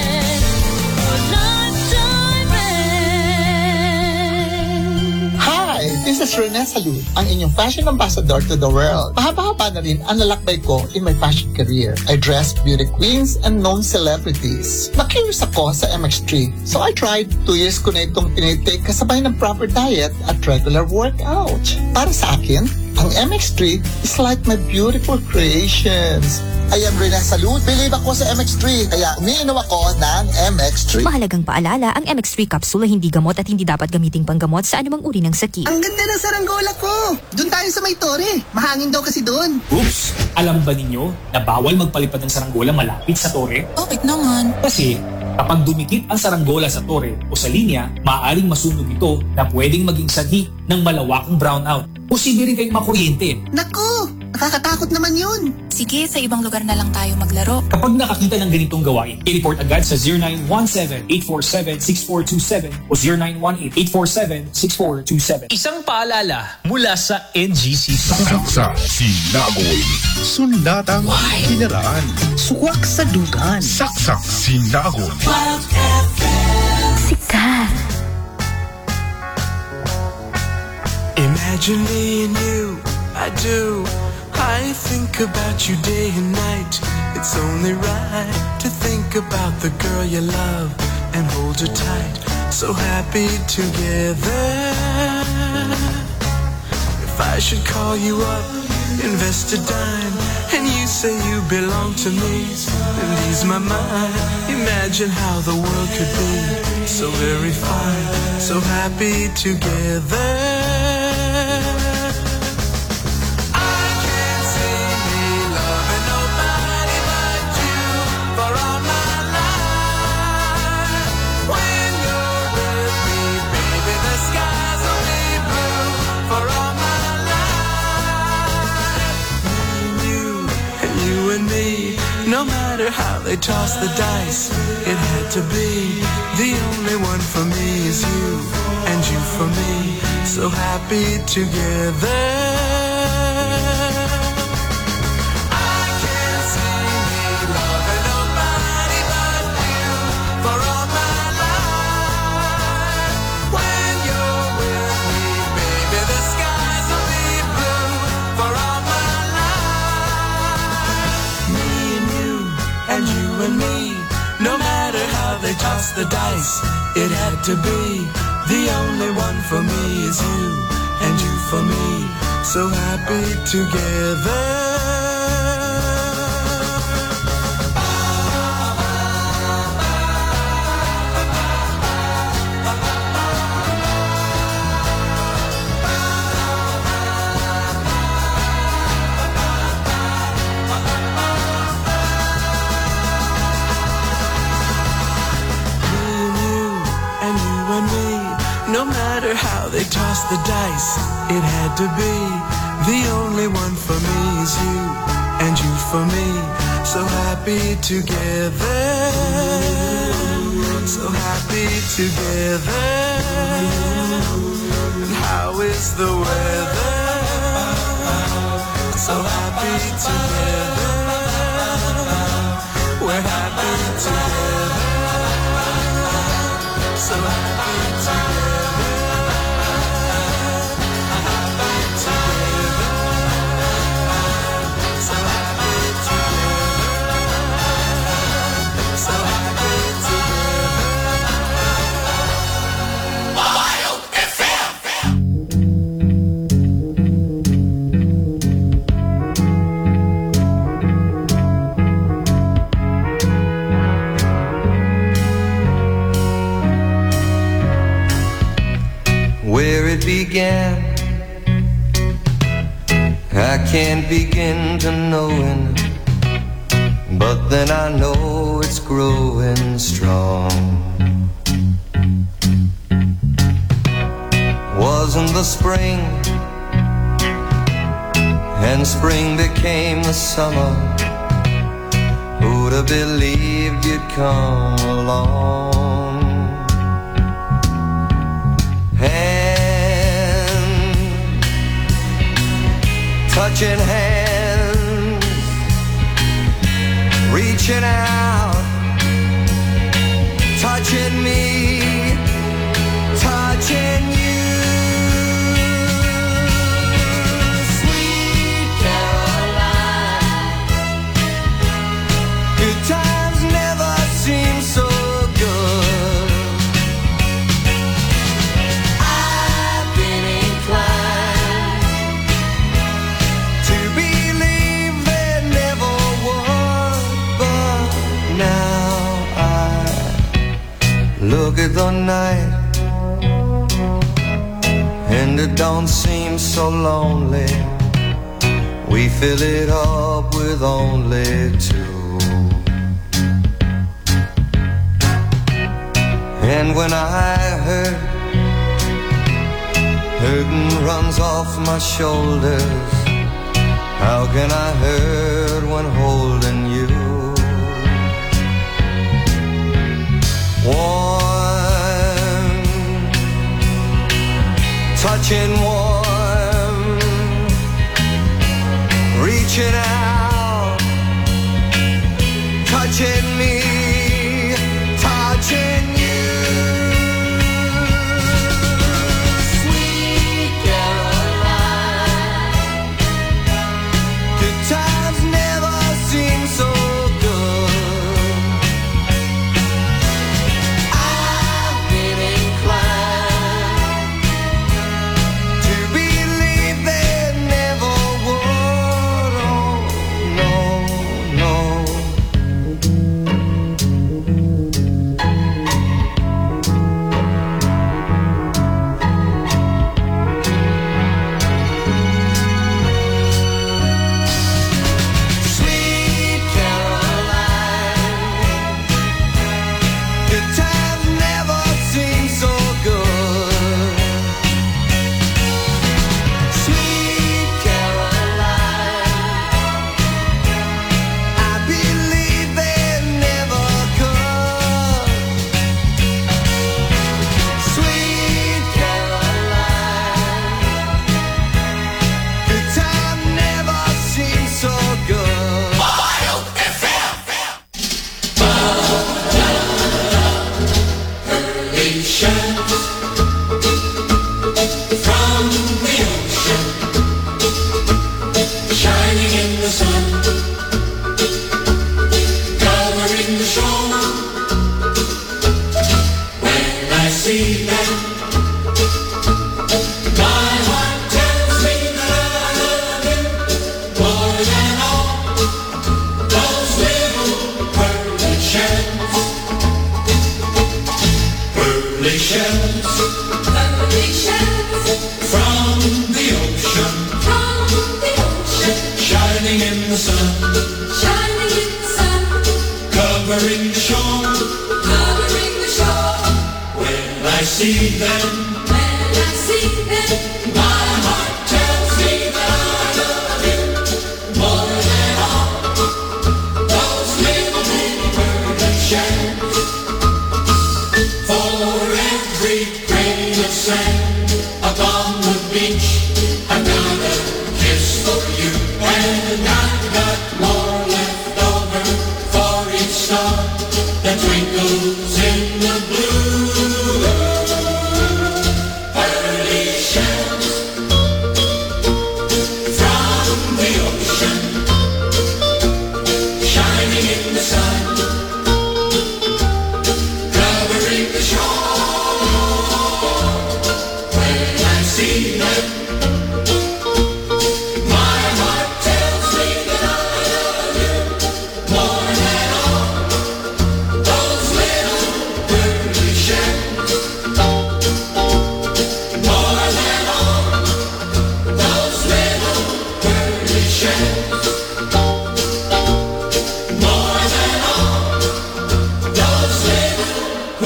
Hi, this is Rene Salud, ang inyong fashion ambassador to the world. Mahaba-haba na rin ang lalakbay ko in my fashion career. I dress beauty queens and known celebrities. Na-curious ako sa M X three, so I tried. Two years ko na itong tinitake kasabay ng proper diet at regular workout. Para sa akin, ang M X three is like my beautiful creations. I am Rene Salud. Believe ako sa M X three, kaya umiinom ako ng M X three. Mahalagang paalala, ang M X three capsule ay hindi gamot at hindi dapat gamiting panggamot sa anumang uri ng sakit. Ang ganda ng saranggola ko! Doon tayo sa may tore. Mahangin daw kasi doon. Oops! Alam ba ninyo na bawal magpalipad ng saranggola malapit sa tore? Bakit naman? Kasi kapag dumikit ang saranggola sa tore o sa linya, maaaring masunog ito na pwedeng maging sanhi ng malawakang brownout. Posible rin kayong makuryente. Naku! Nakakatakot naman yun. Sige, sa ibang lugar na lang tayo maglaro. Kapag nakakita ng ganitong gawain, i-report agad sa zero nine one seven, eight four seven, six four two seven o zero nine one eight, eight four seven, six four two seven. Isang paalala mula sa N G C. Saksa, sinagoy, sundatang kinaraan, suwak sa dugan. Saksak, sinagoy. Sikat. Imagine me and you, I do. I think about you day and night. It's only right to think about the girl you love and hold her tight. So happy together. If I should call you up, invest a dime, and you say you belong to me, then ease my mind. Imagine how the world could be so very fine, so happy together. No matter how they toss the dice, it had to be. The only one for me is you, and you for me, so happy together. I can't see me loving nobody but you for all my life. When you're with me, baby, the skies will be blue for all my life. Me and you, and you and me, no matter how they toss the dice, it had to be. The only one for me is you, and you for me, so happy together. No matter how they toss the dice, it had to be. The only one for me is you, and you for me, so happy together. So happy together. And how is the weather? So happy together. We're happy together. So happy together. Happy together. So happy together. So happy together. Wild F M. Where it began, I can't begin to knowing, but then I know it's growing strong. Wasn't the spring, and spring became the summer. Who'd have believed you'd come along? Hand, touching hands, reaching out, touching me, touching you. Sweet Caroline, good times never seem so good. Look at the night, and it don't seem so lonely. We fill it up with only two. And when I hurt, hurting runs off my shoulders. How can I hurt when holding you? Warm, touching warm, reaching out, touching me, touching you. Sweet Caroline, good times never seem so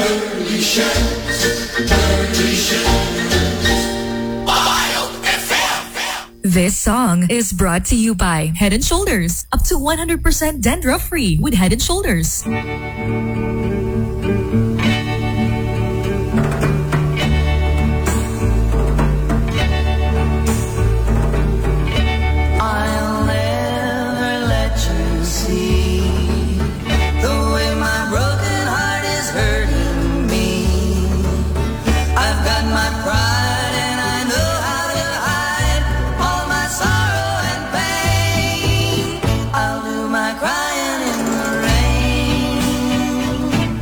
This song is brought to you by Head and Shoulders. Up to one hundred percent dandruff-free with Head and Shoulders. I'll never let you see the way my broken heart is hurting me. I've got my pride and I know how to hide all my sorrow and pain. I'll do my crying in the rain.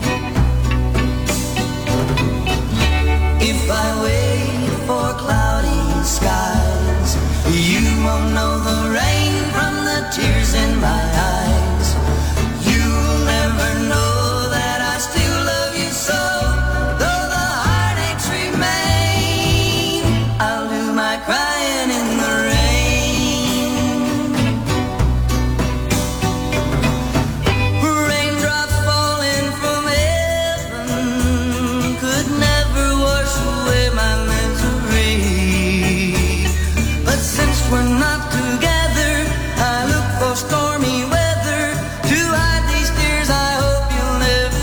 If I wait for cloudy skies, you won't know the rain from the tears in my eyes. You'll never know that I still love you so, though the heartaches remain. I'll do my crying in the rain. Raindrops falling from heaven could never wash away my misery. But since we're not together, I look for stormy weather to hide these tears I hope you'll never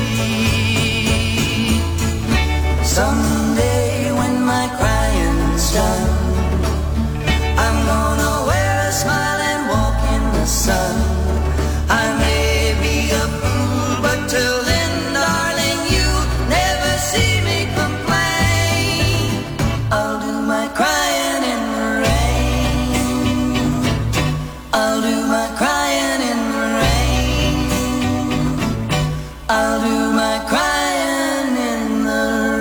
see. Someday when my crying's done, I'm gonna wear a smile and walk in the sun. I may be a fool, but till then, darling, you'll never see me complain. I'll do my crying in the rain. I'll do my crying in the rain. I'll do my crying in the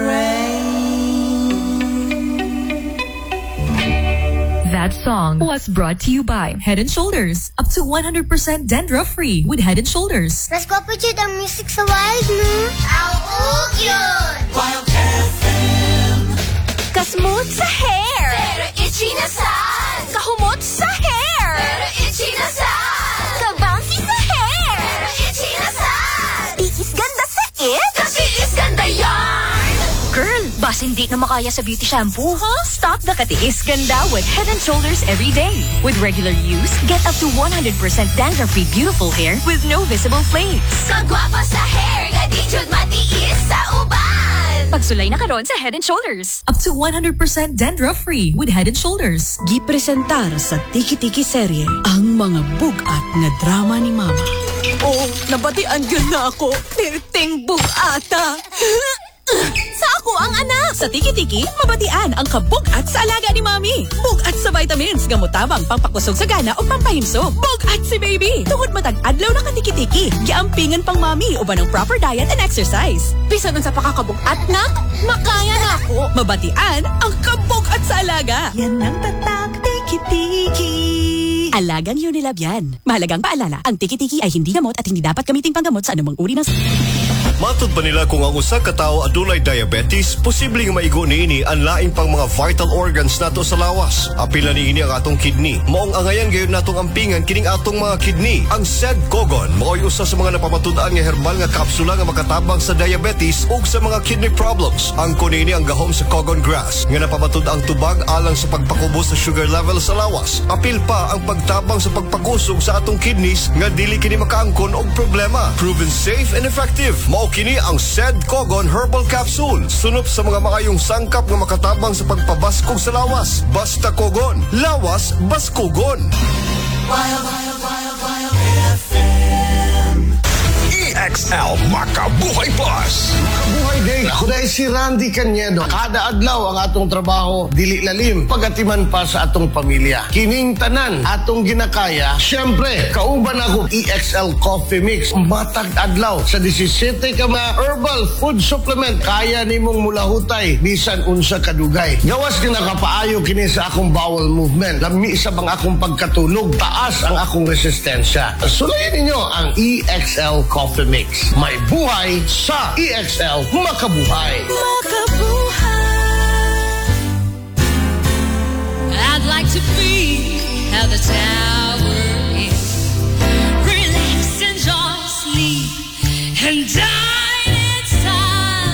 rain. That song was brought to you by Head and Shoulders. Up to one hundred percent dandruff-free with Head and Shoulders. Mas gwapo dyan ang music sa wild, no? Ang yun! Wild F M. Kasmooth sa hair. Pero itchy na sad. Kahumot sa hair. Pero itchy na sad. Kabouncy sa hair. Pero itchy na sad. Tiis ganda sa it. Kasi is ganda yarn. Girl, bas hindi na makaya sa beauty shampoo, huh? Stop the katiis ganda with Head and Shoulders every day. With regular use, get up to one hundred percent dandruff-free beautiful hair with no visible flakes. Kagwapa sa hair, gadijud matiis sa uban. Pagsulay na karon sa Head and Shoulders. Up to one hundred percent dandruff-free with Head and Shoulders. Gipresentar sa Tiki-Tiki serye ang mga bugat nga drama ni Mama. Oh, nabatian yun na ako. Nirting bugata. Sa ako ang anak! Sa Tiki-Tiki, mabatian ang kabugat sa alaga ni Mami. Bugat sa vitamins, gamutabang pangpakusog sa gana o pampahimsog. Bugat si baby! Tungod matag adlaw na ka-Tiki-Tiki. Giampingan pang Mami uban ng proper diet and exercise. Bisa nun sa pakakabugat, nak? Makaya na ako! Mabatian ang kabugat sa alaga. Yan ang tatak Tiki-Tiki. Alagang Unilab yan. Mahalagang paalala, ang Tiki-Tiki ay hindi gamot at hindi dapat gamiting panggamot sa anumang uri ng... Matod pa nila kung ang usa ka tawo adunay diabetes, posibleng maigo niini ang laing pang mga vital organs nato sa lawas. Apila niini ang atong kidney. Maong angayan gayon natong ampingan kining atong mga kidney. Ang Sedcogon mao'y usa sa mga napamatud-an nga herbal nga kapsula nga makatabang sa diabetes ug sa mga kidney problems. Ang kunini ang gahom sa Cogon grass nga napamatud ang tubag alang sa pagpakubos sa sugar level sa lawas. Apil pa ang pagtabang sa pagpakusog sa atong kidneys nga dili kini makaangkon og problema. Proven safe and effective. Mao kini ang Sedcogon Herbal Capsule. Sunop sa mga makayong sangkap nga makatabang sa pagpabaskog sa lawas. Basta Cogon. Lawas, Baskogon. Wild, wild, wild, wild F M. E X L Makabuhay Plus. Makabuhay Day. Ako dahil si Randy Cañedo. Kada adlaw ang atong trabaho, dili lalim, pagatiman pa sa atong pamilya. Kining tanan, atong ginakaya. Siyempre, kauban ako E X L Coffee Mix. Matag adlaw sa disisete ka mga herbal food supplement. Kaya nimong mulahutay, bisan unsa kadugay. Gawas ka nakapaayo kini sa akong bowel movement. Lami sa bang akong pagkatulog. Taas ang akong resistensya. Sulayin ninyo ang E X L Coffee Mix. May buhay sa E X L Makabuhay. I'd like to be at the tower is. Relax, enjoy, sleep, and die in style.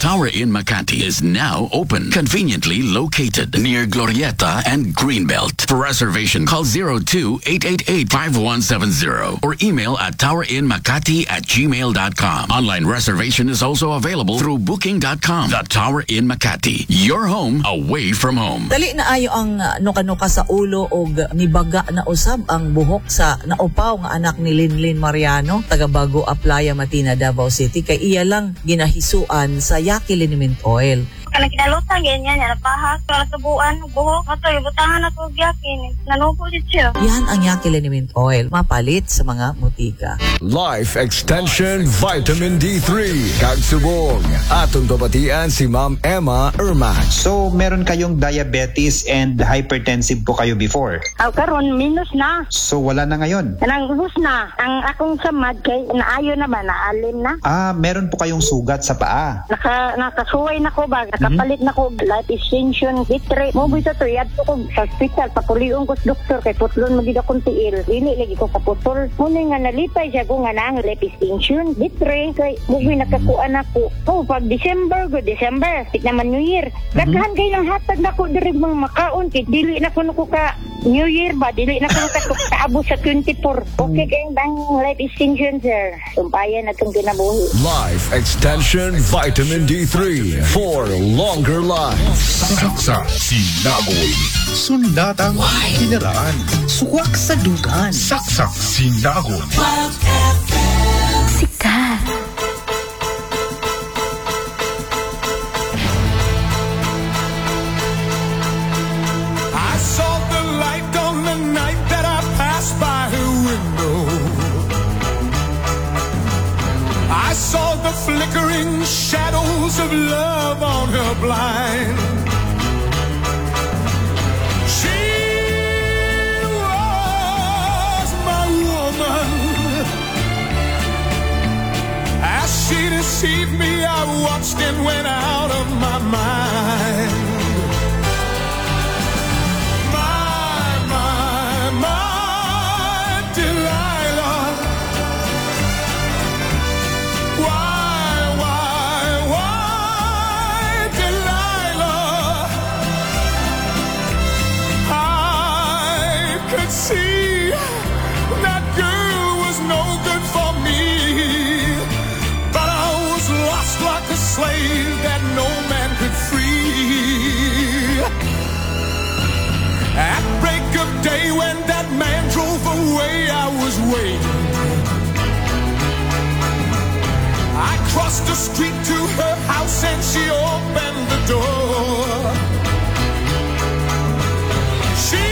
Tower Inn Makati is now open, conveniently located near Glorieta and Greenbelt. For reservation, call zero two eight eight eight five one seven zero or email at towerinmakati at gmail dot com. Online reservation is also available through booking dot com. The Tower Inn Makati, your home away from home. Dali na ayo ang uh, nuka-nuka sa ulo og nibaga na usab ang buhok sa naupaw nga anak ni Linlin Mariano, taga Bago Aplaya, Matina, Davao City, kay iya lang ginahisuan sa Yaki Liniment Oil. Kana kinalutan ganyan ya napahak sa tubuan buhok ato ibutangan ako yakin nanupo dit siya. Yan ang Yaki Liniment Oil, mapalit sa mga mutika. Life Extension Vitamin D three kagsubong. Atong babatian si Ma'am Emma Erman. So meron kayong diabetes and hypertensive po kayo before? Aw karon minus na. So wala na ngayon? Nang ubos na. Ang akong samad kay naayo na ba naalim na? Ah, meron po kayong sugat sa paa. Naka nakasuway na ko ba? Kapalit na ko life extension bitre mo bita to yad ko sa hospital papuliong ko sa doktor kay putlon magid akong tiil dili lagi ko kaputol muna nga nalipay siya ko nga nang life extension bitre kay mugi nakakuan ako oh pag December go December tik naman New Year daghan kay nang hatag nako diri mga makaon kay dili na ko nuko ka New Year ba dili na ko kaabot sa twenty-four okay kay bang life extension sir sumpayan atong kinabuhi. Life Extension Vitamin D three for longer life. Saksa sinagoy. Sundatang kinaraan. Suwak sa dugan. Saksak sinagoy. Sikat. I saw the light on the night that I passed by her window. I saw the flickering shadows of love on her blind. She was my woman. As she deceived me, I watched and went out of my mind. My, my, my Delilah. Why, why, why, Delilah? I could see that girl was no good for me, but I was lost like a slave that no man could free. At break of day when that man drove away, I was waiting. I crossed the street to her house and she opened the door. She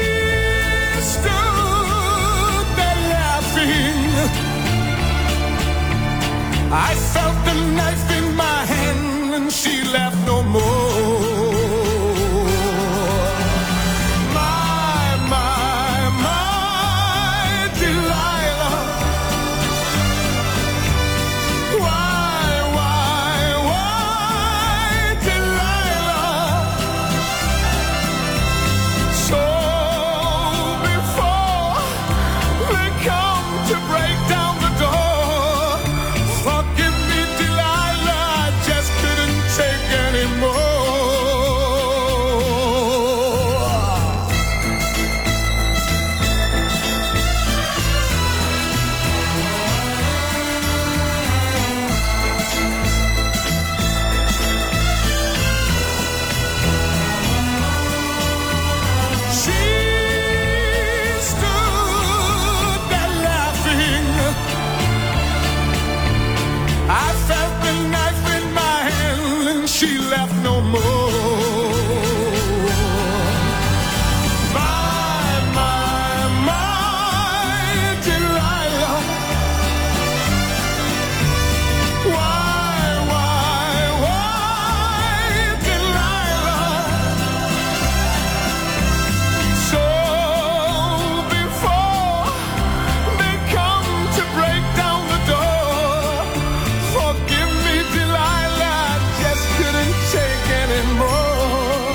stood there laughing. I felt the knife in my hand and she laughed no more. My, my, my Delilah. Why, why, why, Delilah? So before they come to break down the door, forgive me, Delilah, I just couldn't take anymore. She stood there laughing. I felt the knife in my hand and she left no more. My, my, my Delilah. Why, why, why, Delilah? So before they come to break down the door, forgive me, Delilah, I just couldn't take anymore.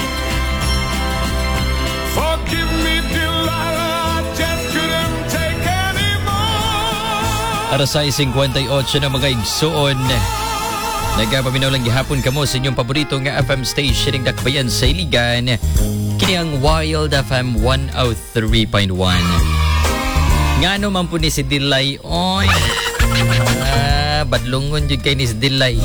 Forgive me, Delilah, I just couldn't take anymore. Arasay fifty-eight na mga igsoon. Nagapaminaw lang gihapon kamo sa inyong paborito nga F M station ng Dakbayan sa Iligan. Kini ang Wild F M one oh three point one. Ngano man po ni si Dilay, oy. Ah, badlungon jud kay ni si Dilay.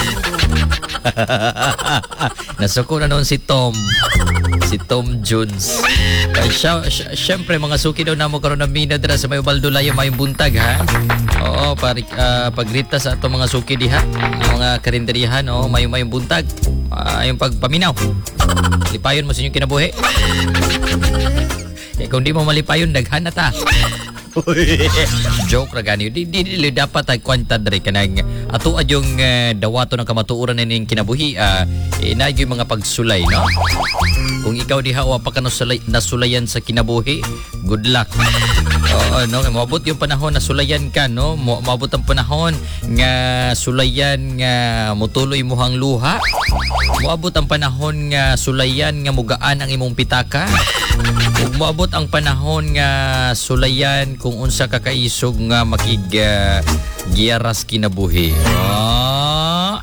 Nasuko na noon si Tom. Si Tom Jones. Uh, siya, siya, Siyempre mga suki daw na mo karon na mina dira sa may Baldulaya may buntag ha. Oo, parik uh, pagrita sa atong mga suki diha, mga karinderihan, oh, may may buntag. Uh, yung pagpaminaw. Lipayon mo sa inyong kinabuhi. Eh, kung di mo malipayon daghan na ta. Joke ra gani. Di, di, di dapat ay kwanta dre kanang ato adyong uh, dawato ng kamatuoran ning kinabuhi. Uh, eh, na yung mga pagsulay, no? Kung ikaw diha wa pa ka nasulay, nasulayan sa kinabuhi, good luck. Oo, no, maabot yung panahon na sulayan ka, no? Maabot ang panahon nga sulayan nga mutuloy mo hang luha. Maabot ang panahon nga sulayan nga mugaan ang imong pitaka. Ug maabot ang panahon nga sulayan kung unsa ka kaisog nga makig uh, giyaras kinabuhi. Oh.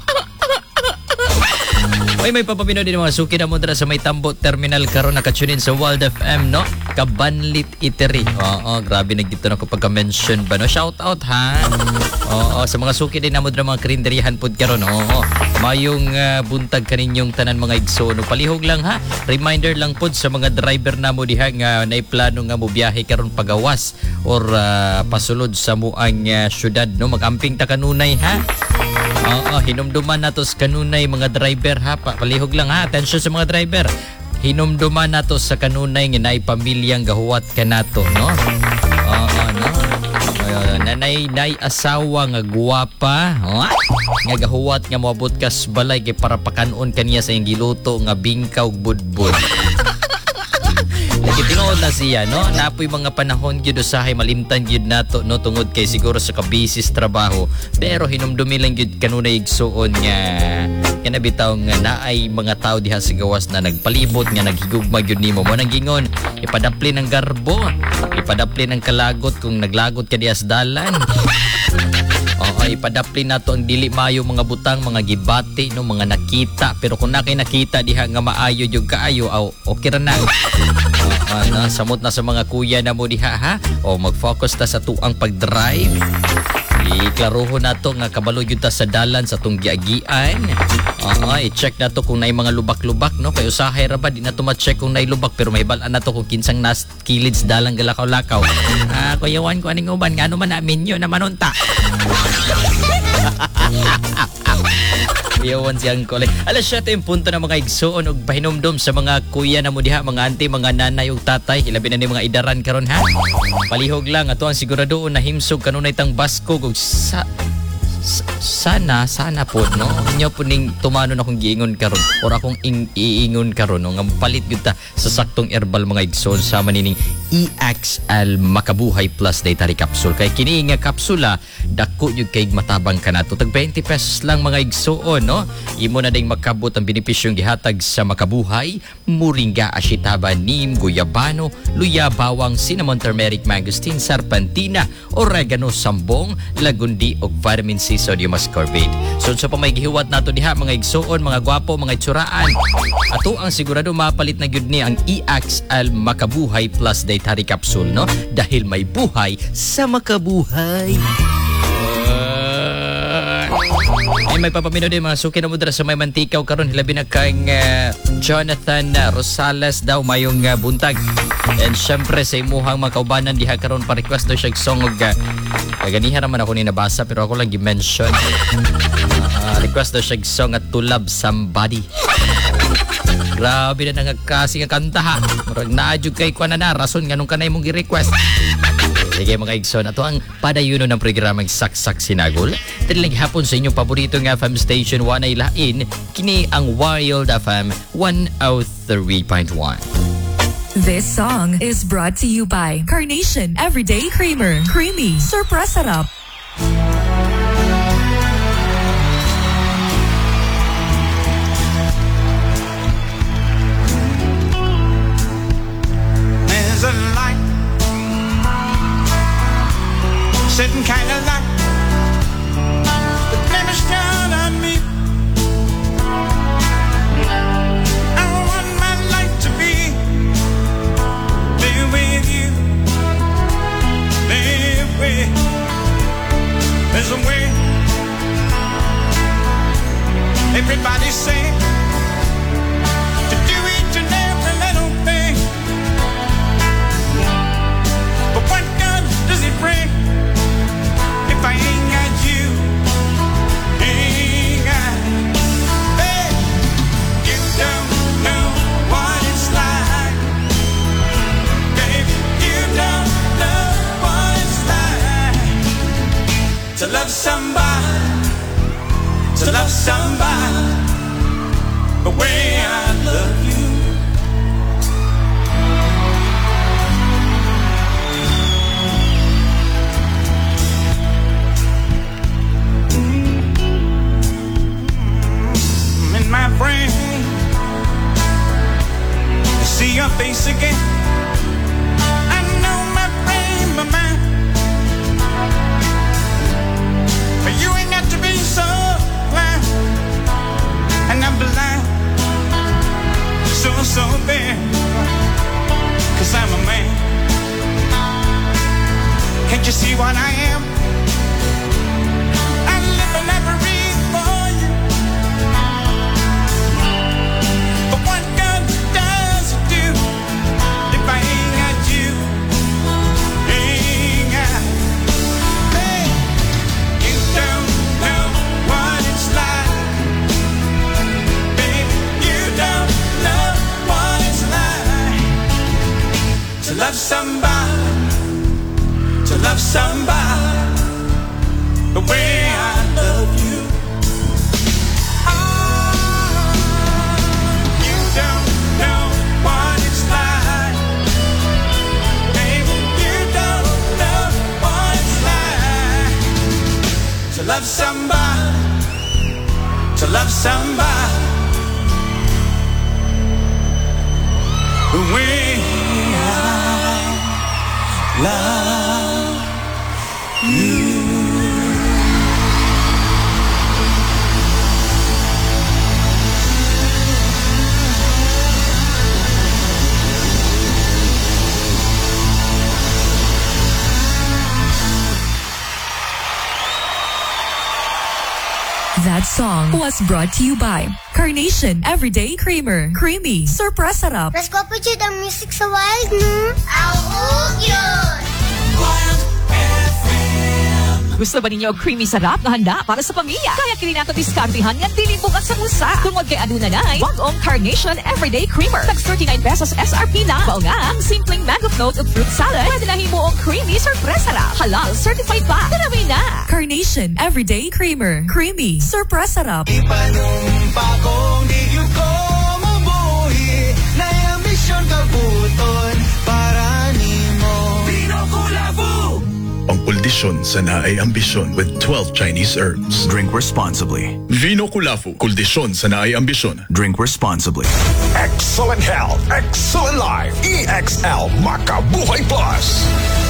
Oy, may papapino din mga suki na mo dira sa may Tambo Terminal karon nakatunin sa Wild F M, no? Kabanlit Eatery. Oo, grabe nagdito na ko pagka-mention ba, no? Shout out ha. Oo, sa mga suki din na mo dira mga karinderihan pod karon. Oo, mayong uh, buntag kaninyong tanan mga igsoon. No? Palihog lang ha. Reminder lang pod sa mga driver na mo diha nga naiplano nga mo biyahe karon pagawas or uh, pasulod sa muang uh, syudad, no? Magamping ta kanunay ha. Oo, hinumduman natos kanunay mga driver ha. Palihog lang ha. Attention sa mga driver. Hinumduman nato sa kanunay nga naay pamilyang gahuwat kanato, no? Oo, no? Uh, nanay nay asawa nga guwapa, oh? Nga gahuwat nga moabot kas balay kay para pakanon kaniya sa iyang giluto nga bingkaw budbud. Nagitinood na siya, no? Napoy mga panahon gyud usahay malimtan gyud nato, no, tungod kay siguro sa kabisis trabaho, pero hinumdumi lang gyud kanunay igsuon nga kana bitaw nga naay mga tao diha sa gawas na nagpalibot nga naghigugma gyud nimo mo nang gingon ipadapli ng garbo, ipadapli ng kalagot kung naglagot ka diha sa dalan. Oo, ipadapli nato ang dili maayo mga butang, mga gibati, no, mga nakita, pero kung nakay nakita diha nga maayo jud kaayo, aw okay ra na. Uh, na, samot na sa mga kuya na mo diha ha. O mag-focus ta sa tuang pag-drive. Iklaruho na to nga kabalo yun ta sa dalan sa tong giagian. Uh, i-check na to kung naay mga lubak-lubak, no? Kay usahay ra ba di na to ma-check kung naay lubak, pero may balaan na to kung kinsang nas kilid sa dalan galakaw-lakaw. Ah, uh, kuyawan ko aning uban ngano man namin yun na manunta. Iyawan siyang kolek. Alas siya ito yung punto na mga igsoon o pahinumdum sa mga kuya na mo diha, mga auntie, mga nanay o tatay. Hilabi na ni mga idaran karon ha. Palihog lang. Ato ang siguradoon na himsog kanunay tang basko. Kung sa... Sana, sana po, no? Inyo po ning tumanon akong giingon karon or akong ing iingon karon, no? Nga palit gyud ta sa saktong herbal mga igsoon sa manining E X L Makabuhay Plus Dietary Capsule. Kay kini nga kapsula dako gyud kay matabang kanato. Tag twenty pesos lang mga igsoon, no? Imo na ding makabot ang benepisyong gihatag sa Makabuhay: moringa, ashitaba, neem, guyabano, luya, bawang, cinnamon, turmeric, mangosteen, sarpentina, oregano, sambong, lagundi ug vitamin C, sodium ascorbate. So sa pamay-gihiwat nato diha mga igsoon, mga gwapo, mga itsuraan, ato ang sigurado mapalit na gyud ni ang E X L Makabuhay Plus Dietary Capsule, no? Dahil may buhay sa makabuhay. Ay, may papamino din mga suki na mudra sa may mantikaw karon. Hilabi na kang uh, Jonathan uh, Rosales daw mayong uh, buntag. And syempre sa imuhang mga kaubanan diha karon pa-request daw siya song og uh, kaganihan naman ako ni nabasa pero ako lang gi-mention. Uh, request daw siya song at To Love Somebody. Grabe na nangagkasi nga kanta ha. Murag naadyo kay kwa na na rason nganong kanay mong gi-request. Sige mga igsoon, ato ang padayuno ng programang Saksak Sinagol. Tinilang hapon sa inyong paboritong F M station one ay lain, kini ang Wild F M one oh three point one. This song is brought to you by Carnation Everyday Creamer. Creamy, surprise sarap. There's a light sitting kind of light, the blemish down on me. face again. I know my frame of mind, but you ain't got to be so blind. And I'm blind, so, so bad, 'cause I'm a man. Can't you see what I am? I live and never read for you. But what good does it do if I ain't got you? Ain't got. Hey, you don't know what it's like. Baby, you don't know what it's like to love somebody, to love somebody the way I love you. Oh, you don't know what it's like. Baby, you don't know what it's like to love somebody, to love somebody the way I love you. That song was brought to you by Carnation Everyday Creamer. Creamy, super sarap. Mas gwapo dyan ang music sa Wild, no? Ang yun! Gusto ba ninyo og creamy sarap na handa para sa pamilya? Kaya kini nato diskartehan nga dili bugat sa bulsa. Tungod kay aduna nay Wag-ong Carnation Everyday Creamer. Tag thirty-nine pesos S R P na. Mao nga ang simpleng mango float of fruit salad. Pwede na himuong creamy sorpresa ra. Halal certified pa. Tanawin na. Carnation Everyday Creamer. Creamy, super sarap. Ipanumpa kong di yun ko mabuhi na yung misyon kabuton para nimo. Binokulafu! Ang kuldisyon sa naay ambisyon with twelve Chinese herbs. Drink responsibly. Vino Kulafu, kuldisyon sa naay ambisyon. Drink responsibly. Excellent health, excellent life. E X L Makabuhay Plus.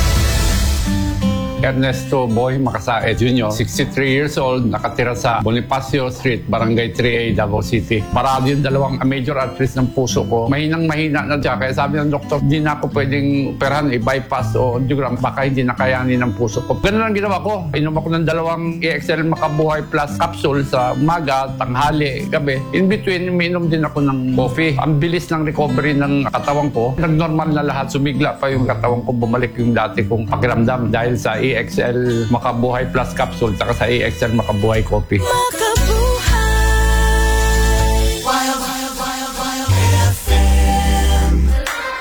Ernesto Boy Macasaet Junior, sixty-three years old, nakatira sa Bonifacio Street, Barangay three A, Davao City. Marami yung dalawang major arteries ng puso ko. Mahinang mahina na siya. Kaya sabi ng doktor, di na ako pwedeng operahan, i-bypass o angiogram. Baka hindi na kayanin ng puso ko. Ganun ang ginawa ko. Inom ako ng dalawang E X L Makabuhay Plus capsule sa umaga, tanghali, gabi. In between, uminom din ako ng coffee. Ang bilis ng recovery ng katawan ko. Nag-normal na lahat. Sumigla pa yung katawan ko. Bumalik yung dati kong pakiramdam dahil sa E X L Makabuhay Plus capsule saka sa E X L Makabuhay Coffee. Makabuhay! Wild, wild, wild, wild F M.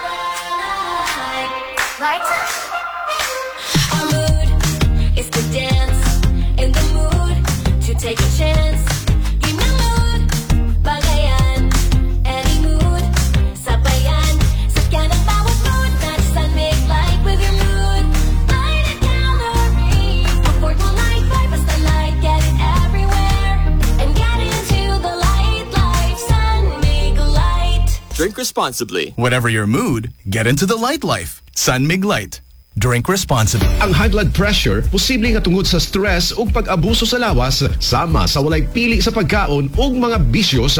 Right? Our mood is to dance, in the mood to take a chance. Give me mood, bagayan, any mood, sabayan. Sakyan ang bawat mood, not sun make light with your mood. Light it down the ring, afford mo light vibe, basta light, get it everywhere. And get into the light life, sun make light. Drink responsibly. Whatever your mood, get into the light life. San Mig Light. Drink responsibly. Ang high blood pressure, posibleng nga tungod sa stress o pag-abuso sa lawas, sama sa walay pili sa pagkaon o mga bisyo sa